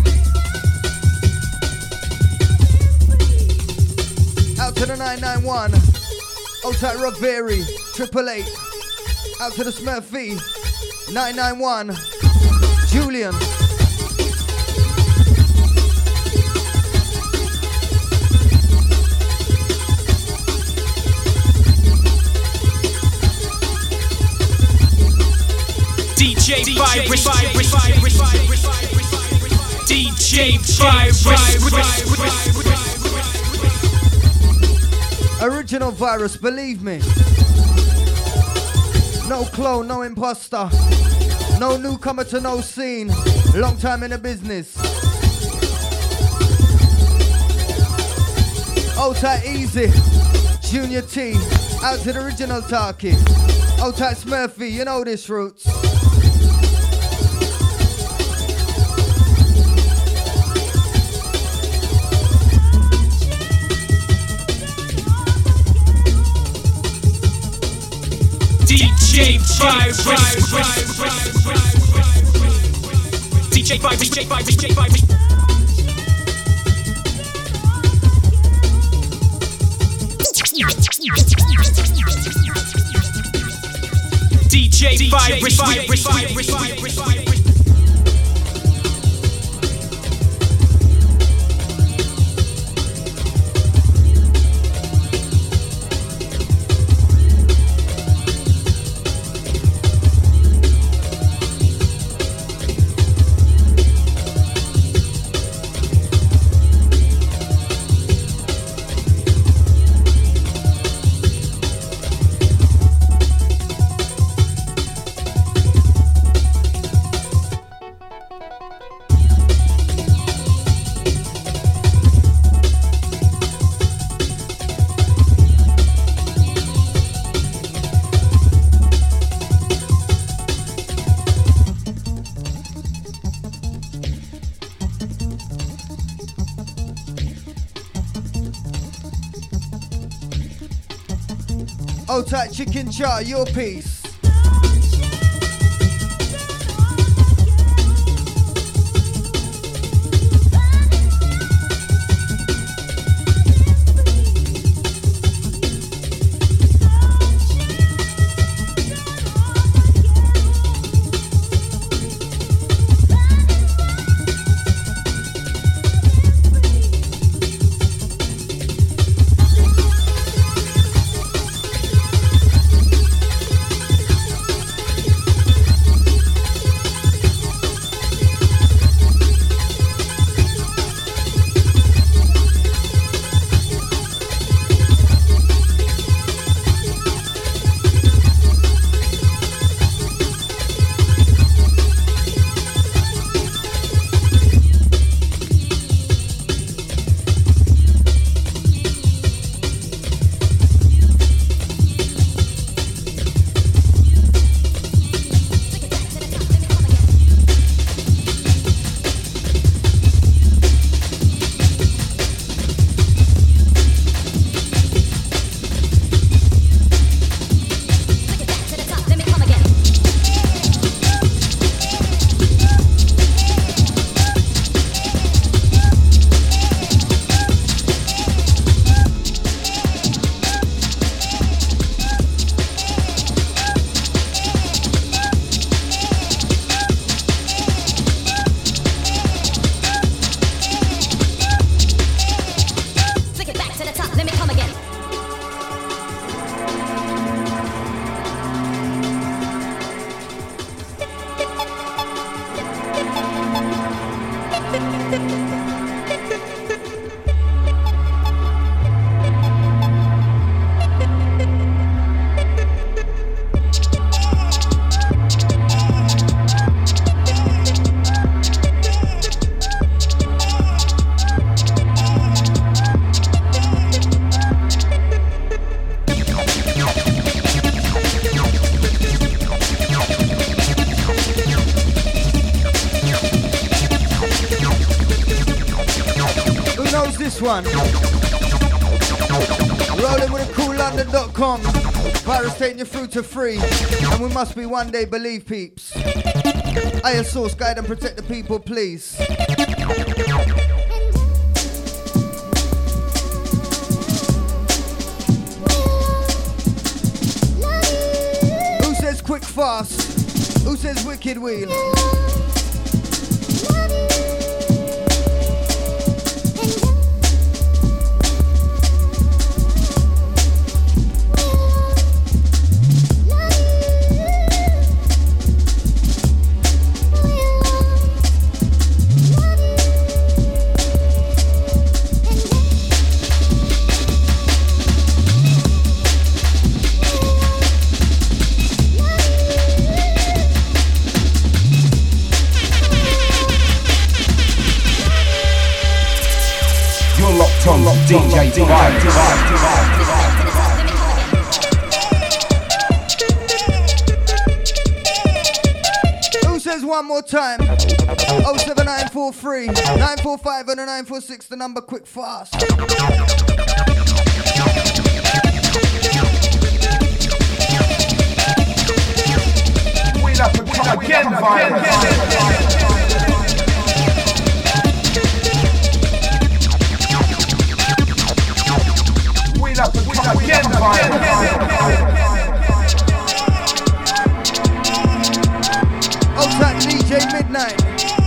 Out to the 991. Old tight Rob Berry, 888. Out to the Smurfy, 991. Julian. DJ Virus. DJ Virus. Original Virus, believe me. No clone, no imposter. No newcomer to no scene. Long time in the business. Old tight Easy. Junior T. Out to the original Tarky. Old tight Smurfy, you know this roots. DJ Virus. DJ Virus. DJ Virus. DJ Virus. DJ Virus. Old tight Chicken Jar, your piece. One. Rolling with a coollondon.com. Virus taking you through to free. And we must be one day, believe peeps. Higher source, guide and protect the people, please. Who says quick fast? Who says wicked wheel? DJ Virus. Who says one more time? 07943 945 and a 946, the number quick fast. Wheel up and come again, Virus. Up and come again, Old time DJ Midnight.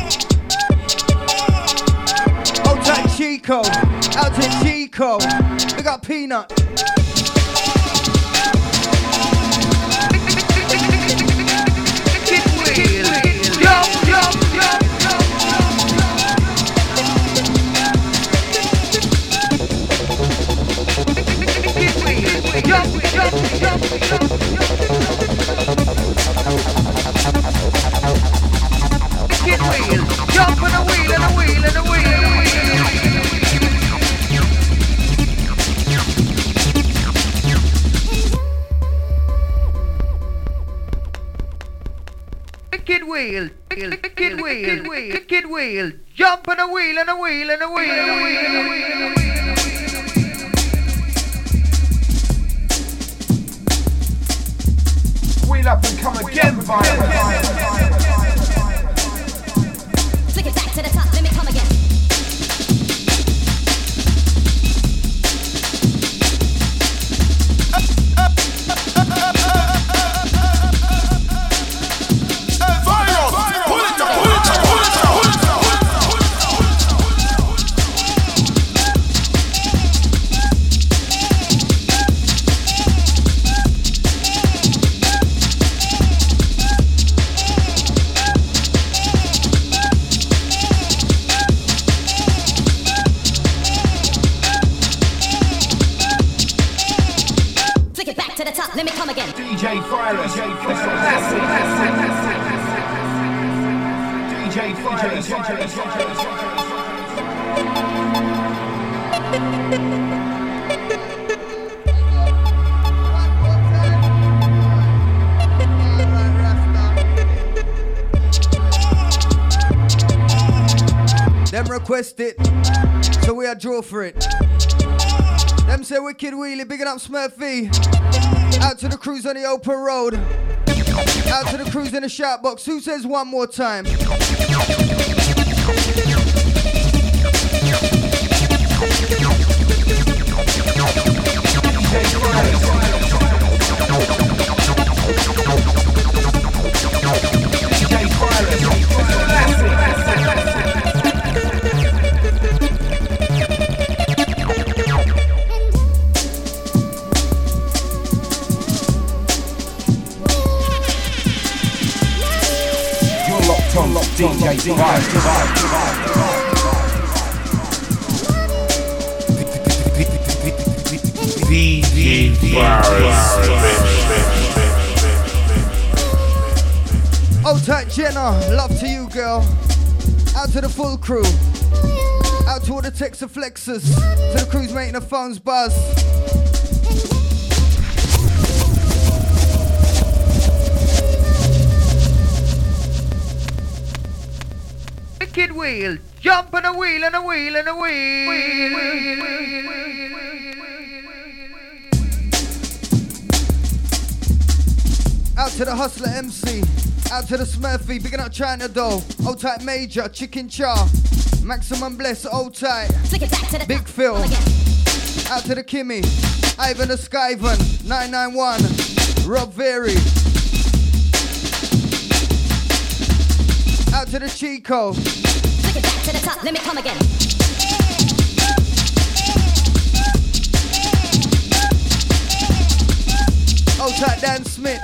Old time Chico. Out to Chico. We got Peanut. Jump on a wheel and a wheel and a wheel. Wicked wheel, wicked wheel, wicked wheel. Jump on a wheel and a wheel and a wheel and a wheel and a wheel and a wheel. Wheel up and come again, Virus. Flick it back to the top, let me come again. Let me come again. DJ Virus. DJ Virus. Them request it, so we are draw for it. Them say wicked wheelie, bigging up Smurf V. Out to the crews on the open road. Out to the crews in the shout box. Who says one more time? DJ Virus. Old tight Jenna, love to you, girl. Out to the full crew. Out to all the Texas flexers. To the crews making the phones buzz. Wicked wheel, jump on a wheel and a wheel and a wheel. Out to the hustler MC. Out to the Smurfy, bigging up China though. Old tight Major, Chicken Char. Maximum Bless, old tight. Big Phil. Out to the Kimmy. Ivan the Skyvan, 991. Rob Very. Out to the Chico. Take it back to the top, let me come again. Old tight Dan Smith.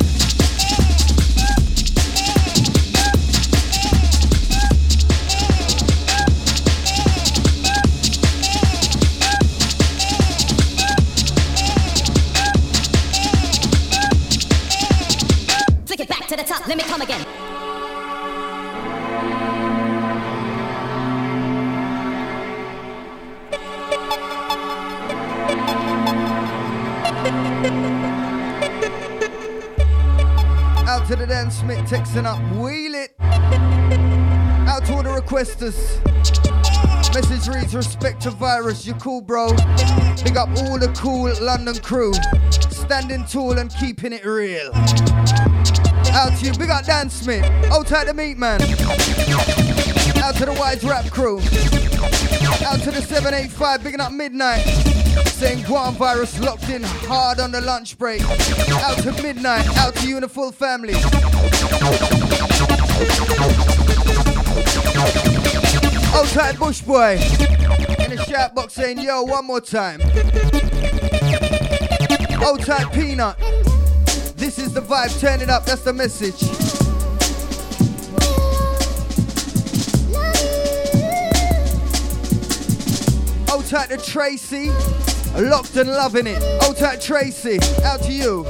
Take it back to the top, let me come again. Out to the Dan Smith, texting up, wheel it. Out to all the requesters. Message reads, respect to Virus, you cool bro. Big up all the cool London crew. Standing tall and keeping it real. Out to you, big up Dan Smith. Old tight the Meat Man. Out to the Wise Rap crew. Out to the 785, bigging up Midnight. Saying Guam Virus locked in hard on the lunch break. Out to Midnight, out to you and the full family. Old tight Bush Boy in the shout box saying yo one more time. Old tight Peanut. This is the vibe, turn it up, that's the message. Old tight to Tracy, locked and loving it. Old tight Tracy, out to you.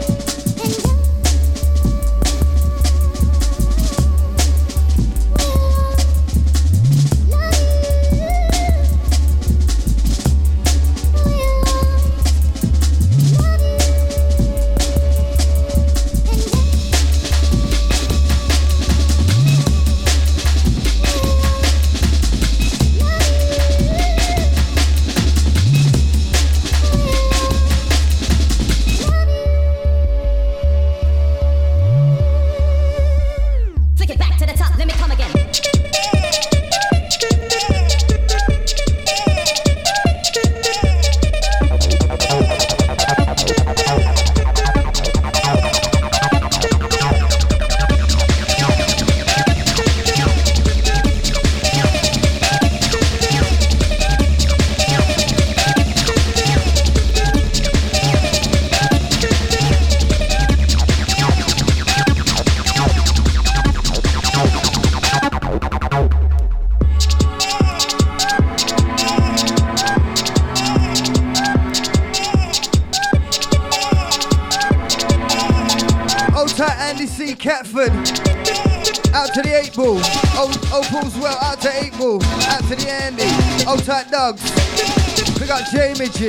Catford, out to the 8 Ball. Opal's well, out to 8 Ball. Out to the Andy. Old tight Dogs. We got Jamie G.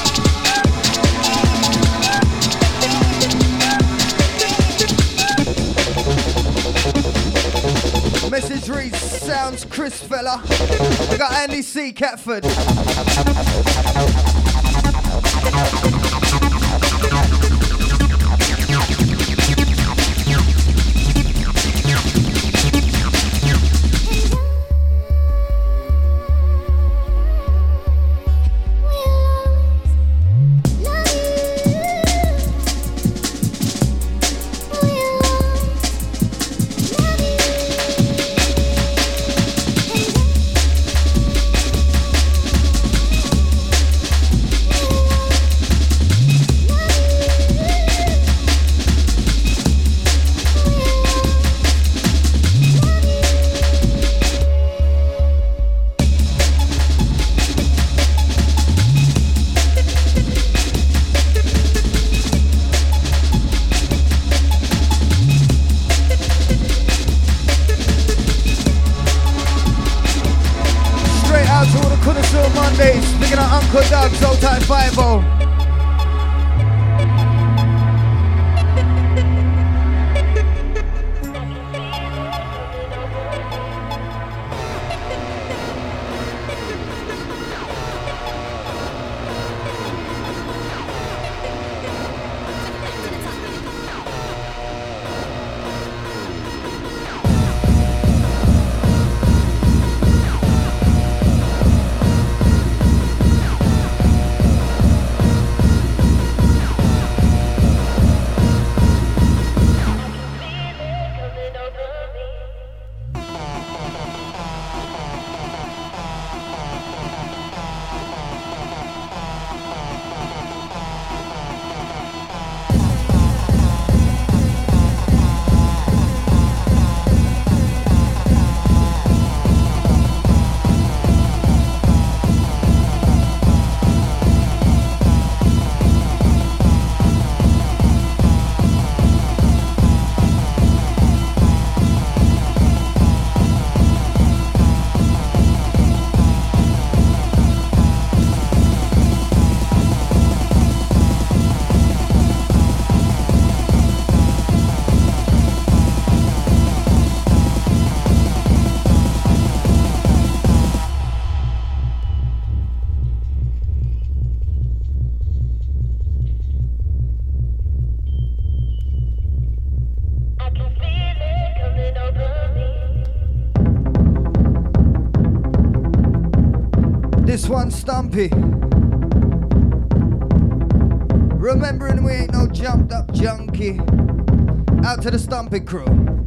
Message reads, sounds Chris fella. We got Andy C. Catford. Out to all the Connoisseur Mondays. Picking up Uncle Doug's Old Time 5-0. This one Stumpy. Remembering we ain't no jumped up junkie. Out to the Stumpy crew.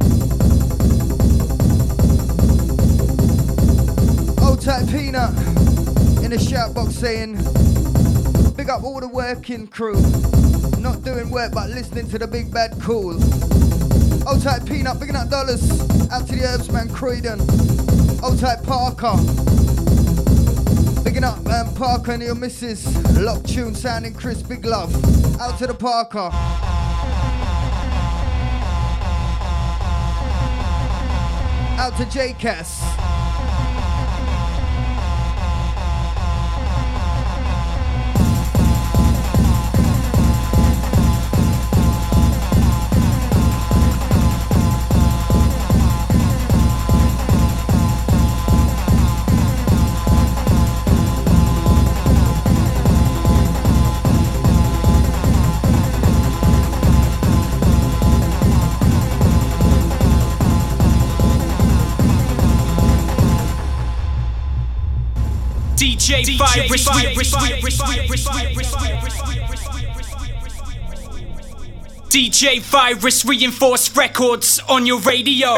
Old type Peanut in the shout box saying, big up all the working crew. Not doing work but listening to the big bad cool. Old type Peanut, bigging up dollars. Out to the Herbsman Croydon. Old type Parker. Bigging up Parker and your missus. Lock tune sounding crisp, big love. Out to the Parker. Out to J-Cass. DJ Virus, DJ Virus, reinforced records on your radio.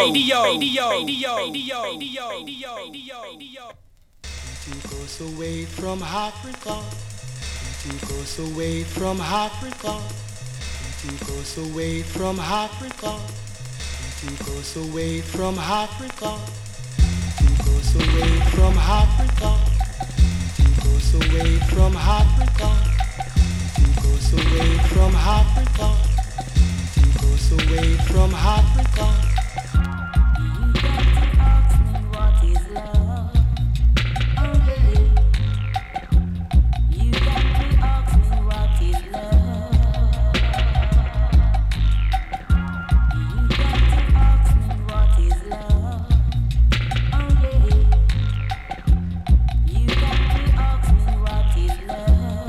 Two goes away from Africa. Two goes away from Africa. Two goes away from Africa. Two goes away from Africa. Two goes away from Africa. Goes away from Africa. He goes away from Africa. He goes away from Africa. You got to ask me what is love. Oh baby. You got to ask me what is love. You got to ask me what is love. Oh baby. You got to ask me what is love.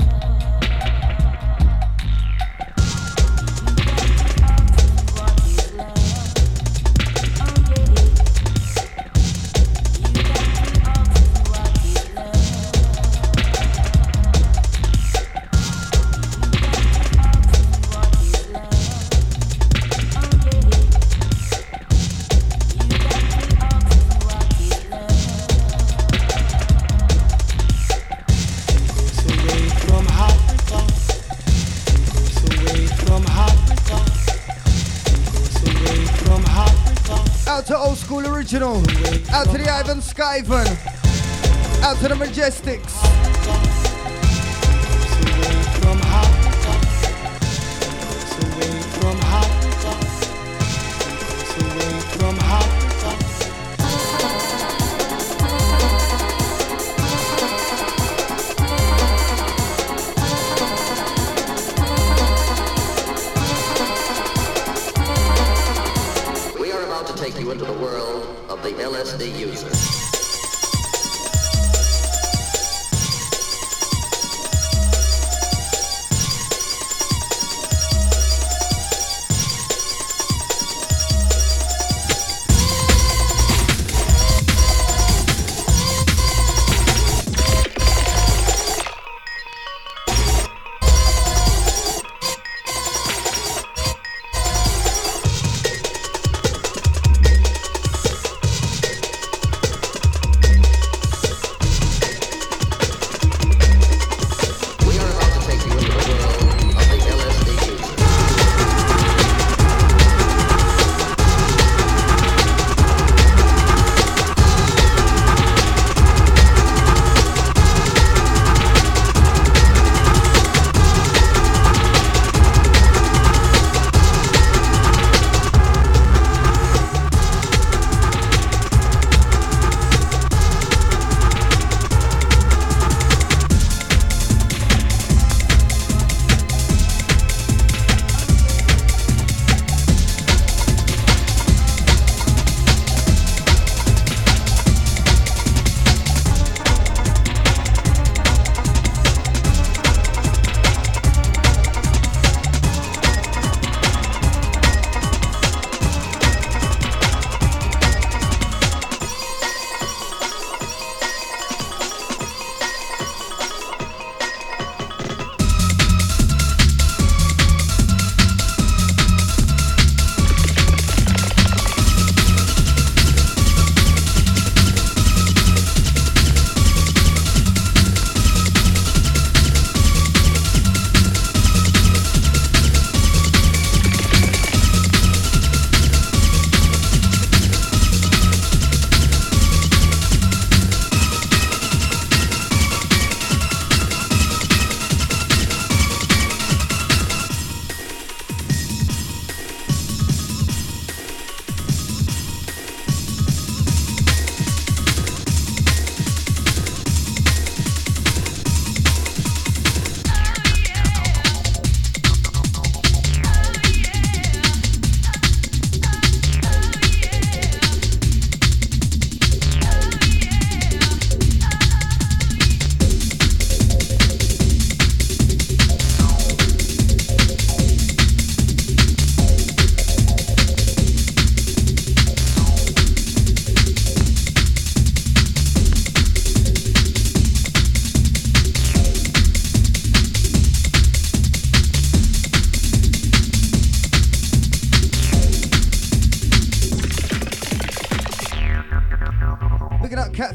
Out to Old School Original. Out to the Ivan Skyven. Out to the Majestics.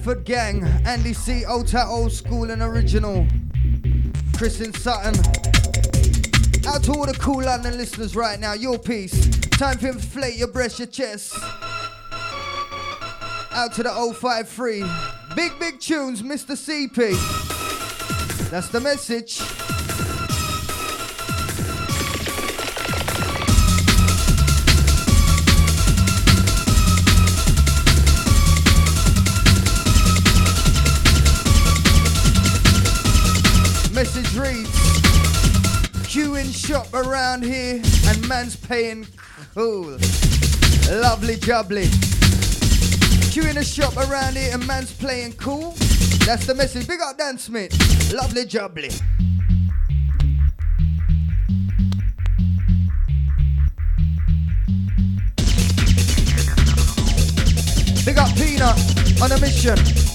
Bradford Gang, Andy C, Old School and Original, Chris in Sutton. Out to all the cool London listeners right now, your piece. Time to inflate your breast, your chest. Out to the 053. Big tunes, Mr. CP. That's the message. Message reads, queuing shop around here and man's paying cool. Lovely jubbly. Queuing a shop around here and man's playing cool. That's the message. Big up Dan Smith. Lovely jubbly. Big up Peanut on a mission.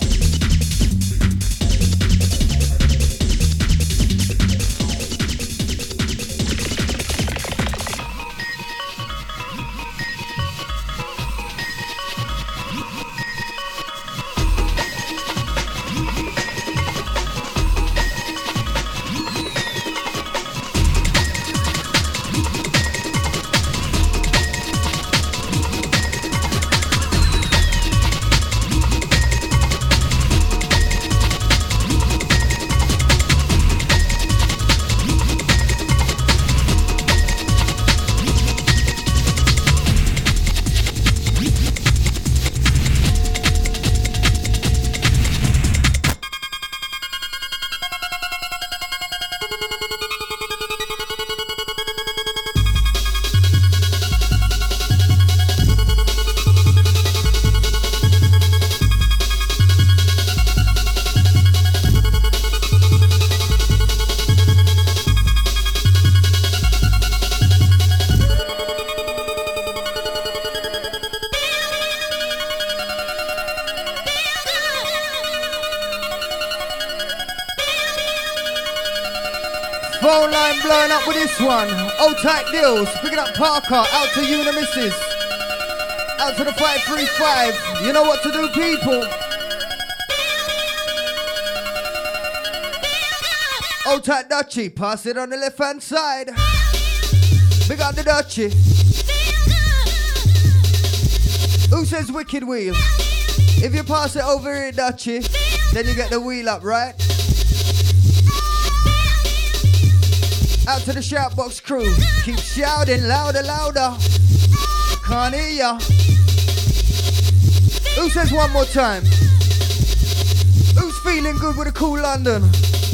Phone line blowing up with this one. Old tight deals. Picking up Parker. Out to you and the missus. Out to the 535. You know what to do, people. Old tight Dutchie. Pass it on the left hand side. Big up the Dutchie. Who says wicked wheel? If you pass it over here, Dutchie, then you get the wheel up, right? Out to the Shoutbox crew. Keep shouting louder, louder. Can't hear ya. Who says one more time? Who's feeling good with a cool London?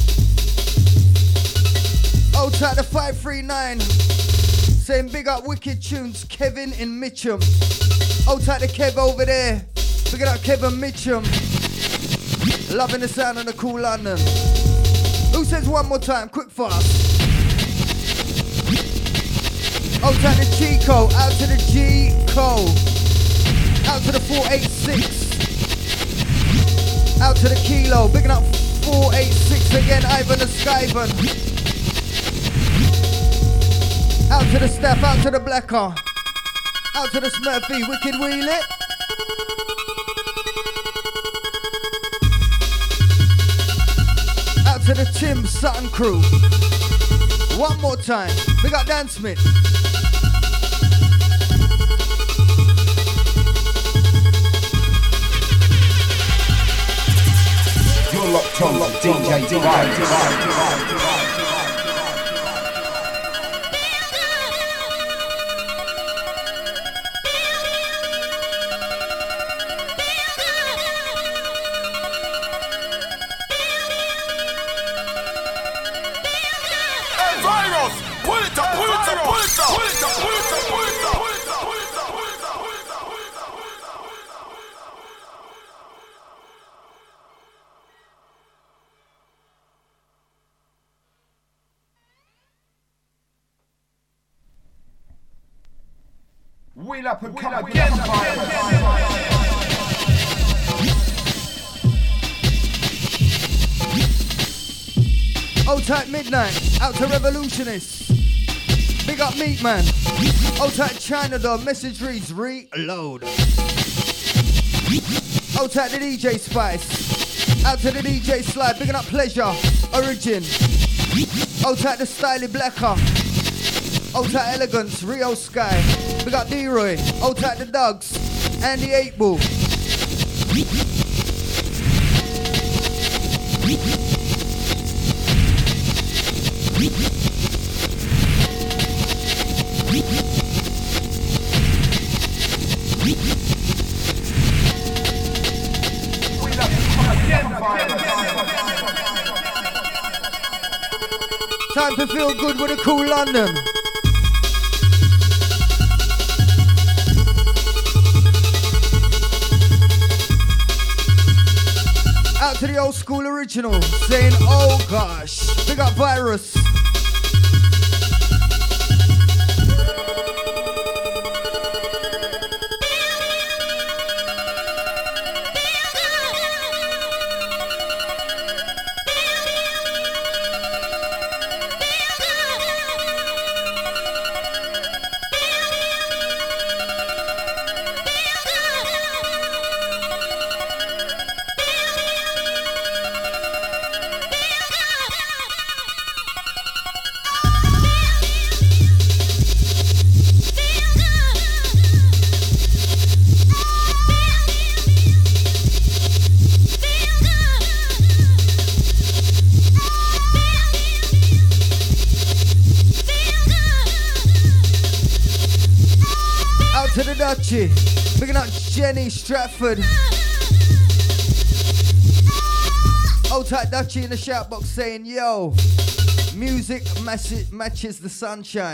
Old tight the 539. Saying big up wicked tunes. Kevin in Mitcham. Old tight the Kev over there. Big up Kevin Mitcham. Loving the sound of the cool London. Who says one more time? Quick fast. Out to the Chico, out to the G-Co, out to the 486, out to the Kilo, bigging up 486 again, Ivan the Skyvan, out to the Steph, out to the Blacker, out to the Smurfy, Wicked Wheel it. Out to the Tim Sutton crew, one more time, big up Dan Smith. You're locked on DJ Virus. Wheel up and come again, Old tight Midnight, out to Revolutionists. Big up Meat Man. Old tight China Dog, message reads reload. Out to the DJ Spice. Out to the DJ Slide. Bigging up Pleasure. Origin. Out to the Styly Blacker. Out to Elegance. Rio Sky. Big up D-Roy. Out to the Dogs. And the 8 Ball. Time to feel good with a cool London. Out to the old school original, saying, oh gosh, big up Virus. Picking up Jenny Stratford. Old tight Dutchie in the shout box saying, yo, music matches the sunshine.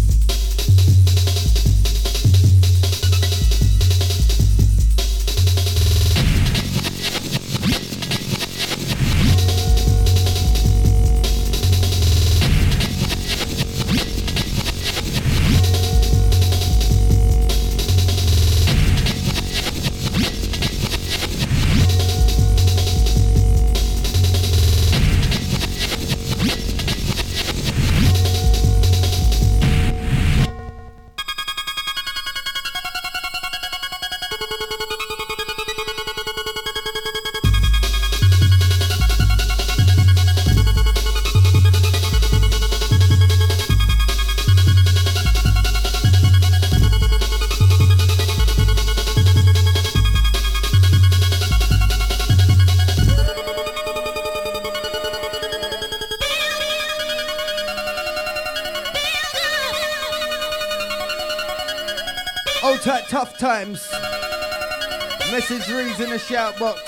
Tough times. Message reads in the shout box.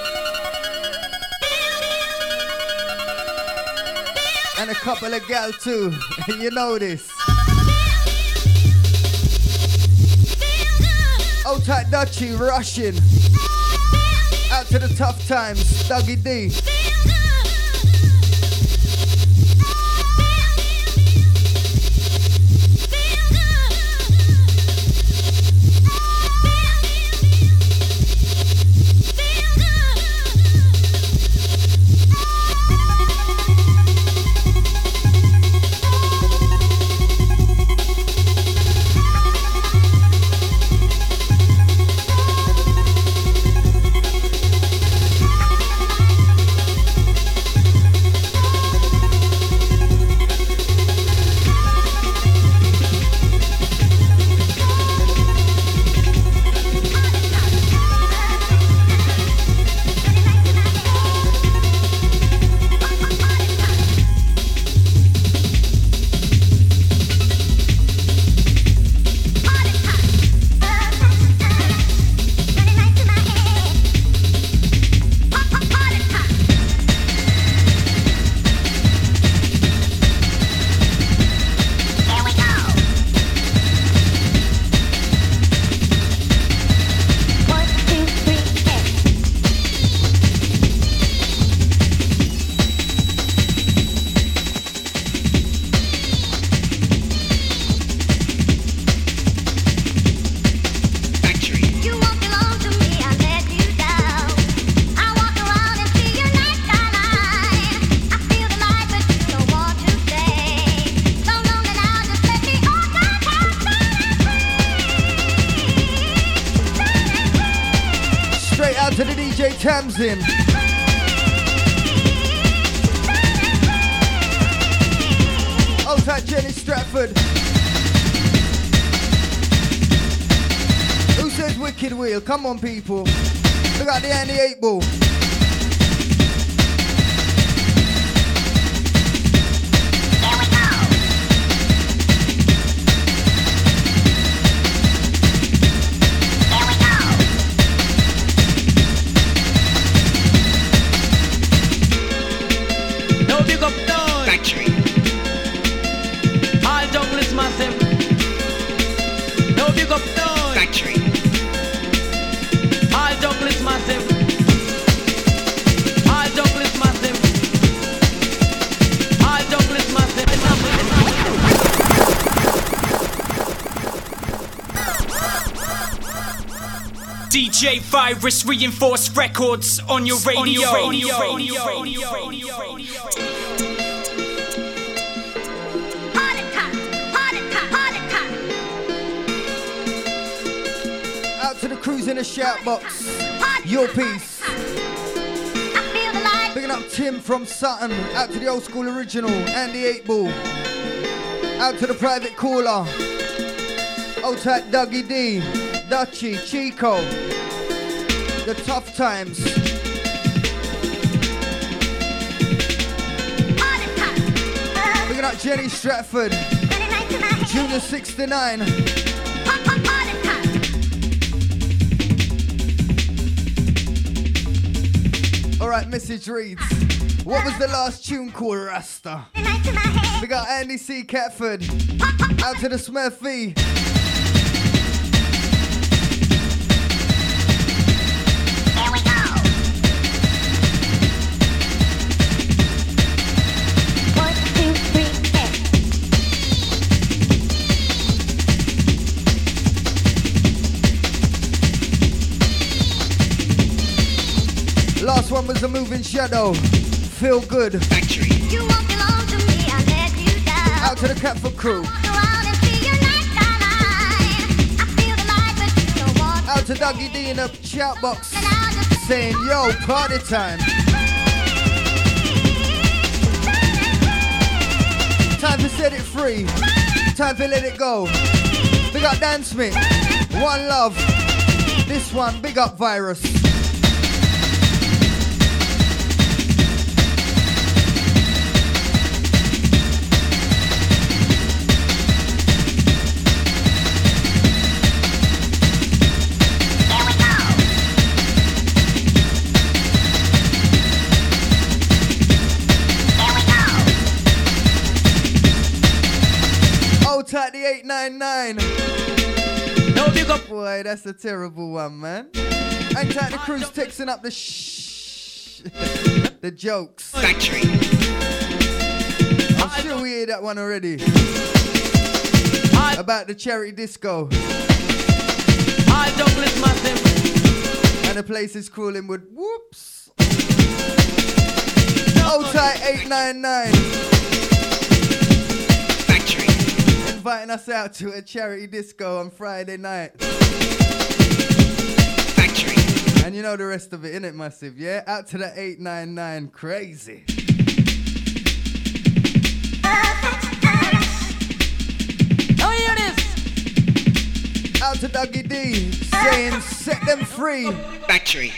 And a couple of gal too. You know this. Old tight Dutchie rushing. Out to the tough times. Dougie D. DJ Tamsin. Old tight Jenny Stratford. Who says Wicked Wheel? Come on, people. We got the Andy 8 Ball. No big up down. Factory. All Douglas massive. No big up down. Factory. All Douglas massive. All Douglas massive. All Douglas massive. DJ Virus reinforced records on your radio. Out to the crews in the shout box. Your piece. Picking up Tim from Sutton. Out to the old school original. Andy 8 Ball. Out to the private caller. Old tight Dougie D. Dutchy, Chico. The Tough Times. Picking up Jenny Stratford. Junior 69. Alright, message reads. What was the last tune called, Rasta? We got Andy C. Catford. Out to the Smurfy. Last one was The Moving Shadow. Feel Good. Factory. You won't belong to me, I let you down. Out to the Catford crew. Out to Dougie D in the chat box. Saying, yo, party time. Time to set it free. Time to let it go. Big up Dan Smith. One love. This one, big up Virus. Tight the 899. No big up. Boy, that's a terrible one, man. Hang tight the crew's texting up the the jokes. Factory. I'm sure we hear that one already. About the charity disco. I Douglas massive. And the place is crawling with whoops. Old tight 899. Inviting us out to a charity disco on Friday night. Factory. And you know the rest of it, innit, Massive? Yeah? Out to the 899. Crazy. Oh, hear this. Out to Dougie D. Saying, set them free. Factory.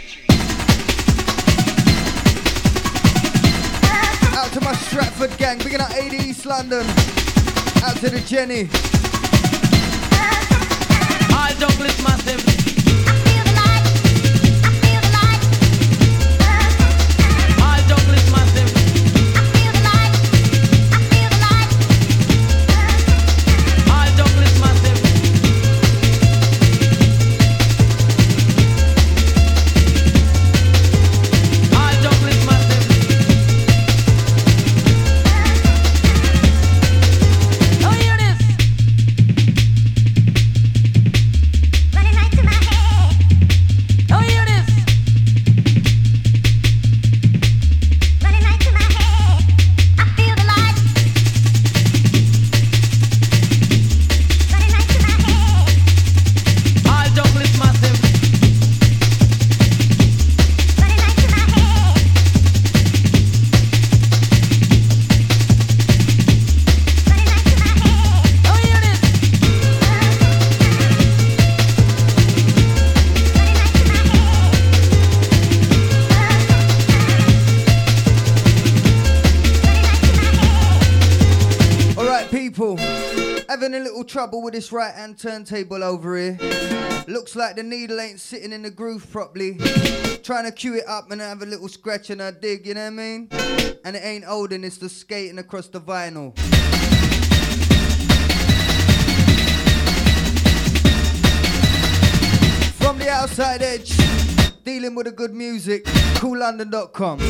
Out to my Stratford gang. Bigging up 80 East London. Out to the Jenny. All Douglas massive. I feel the light. I feel the light. All Douglas massive. I feel the light. I feel the light. All Douglas massive. All Douglas massive. Oh, hear this. Running right to my having a little trouble with this right hand turntable over here. Looks like the needle ain't sitting in the groove properly. Trying to cue it up and have a little scratch and a dig, you know what I mean? And it ain't holding, it's just skating across the vinyl. From the outside edge, dealing with the good music, coollondon.com.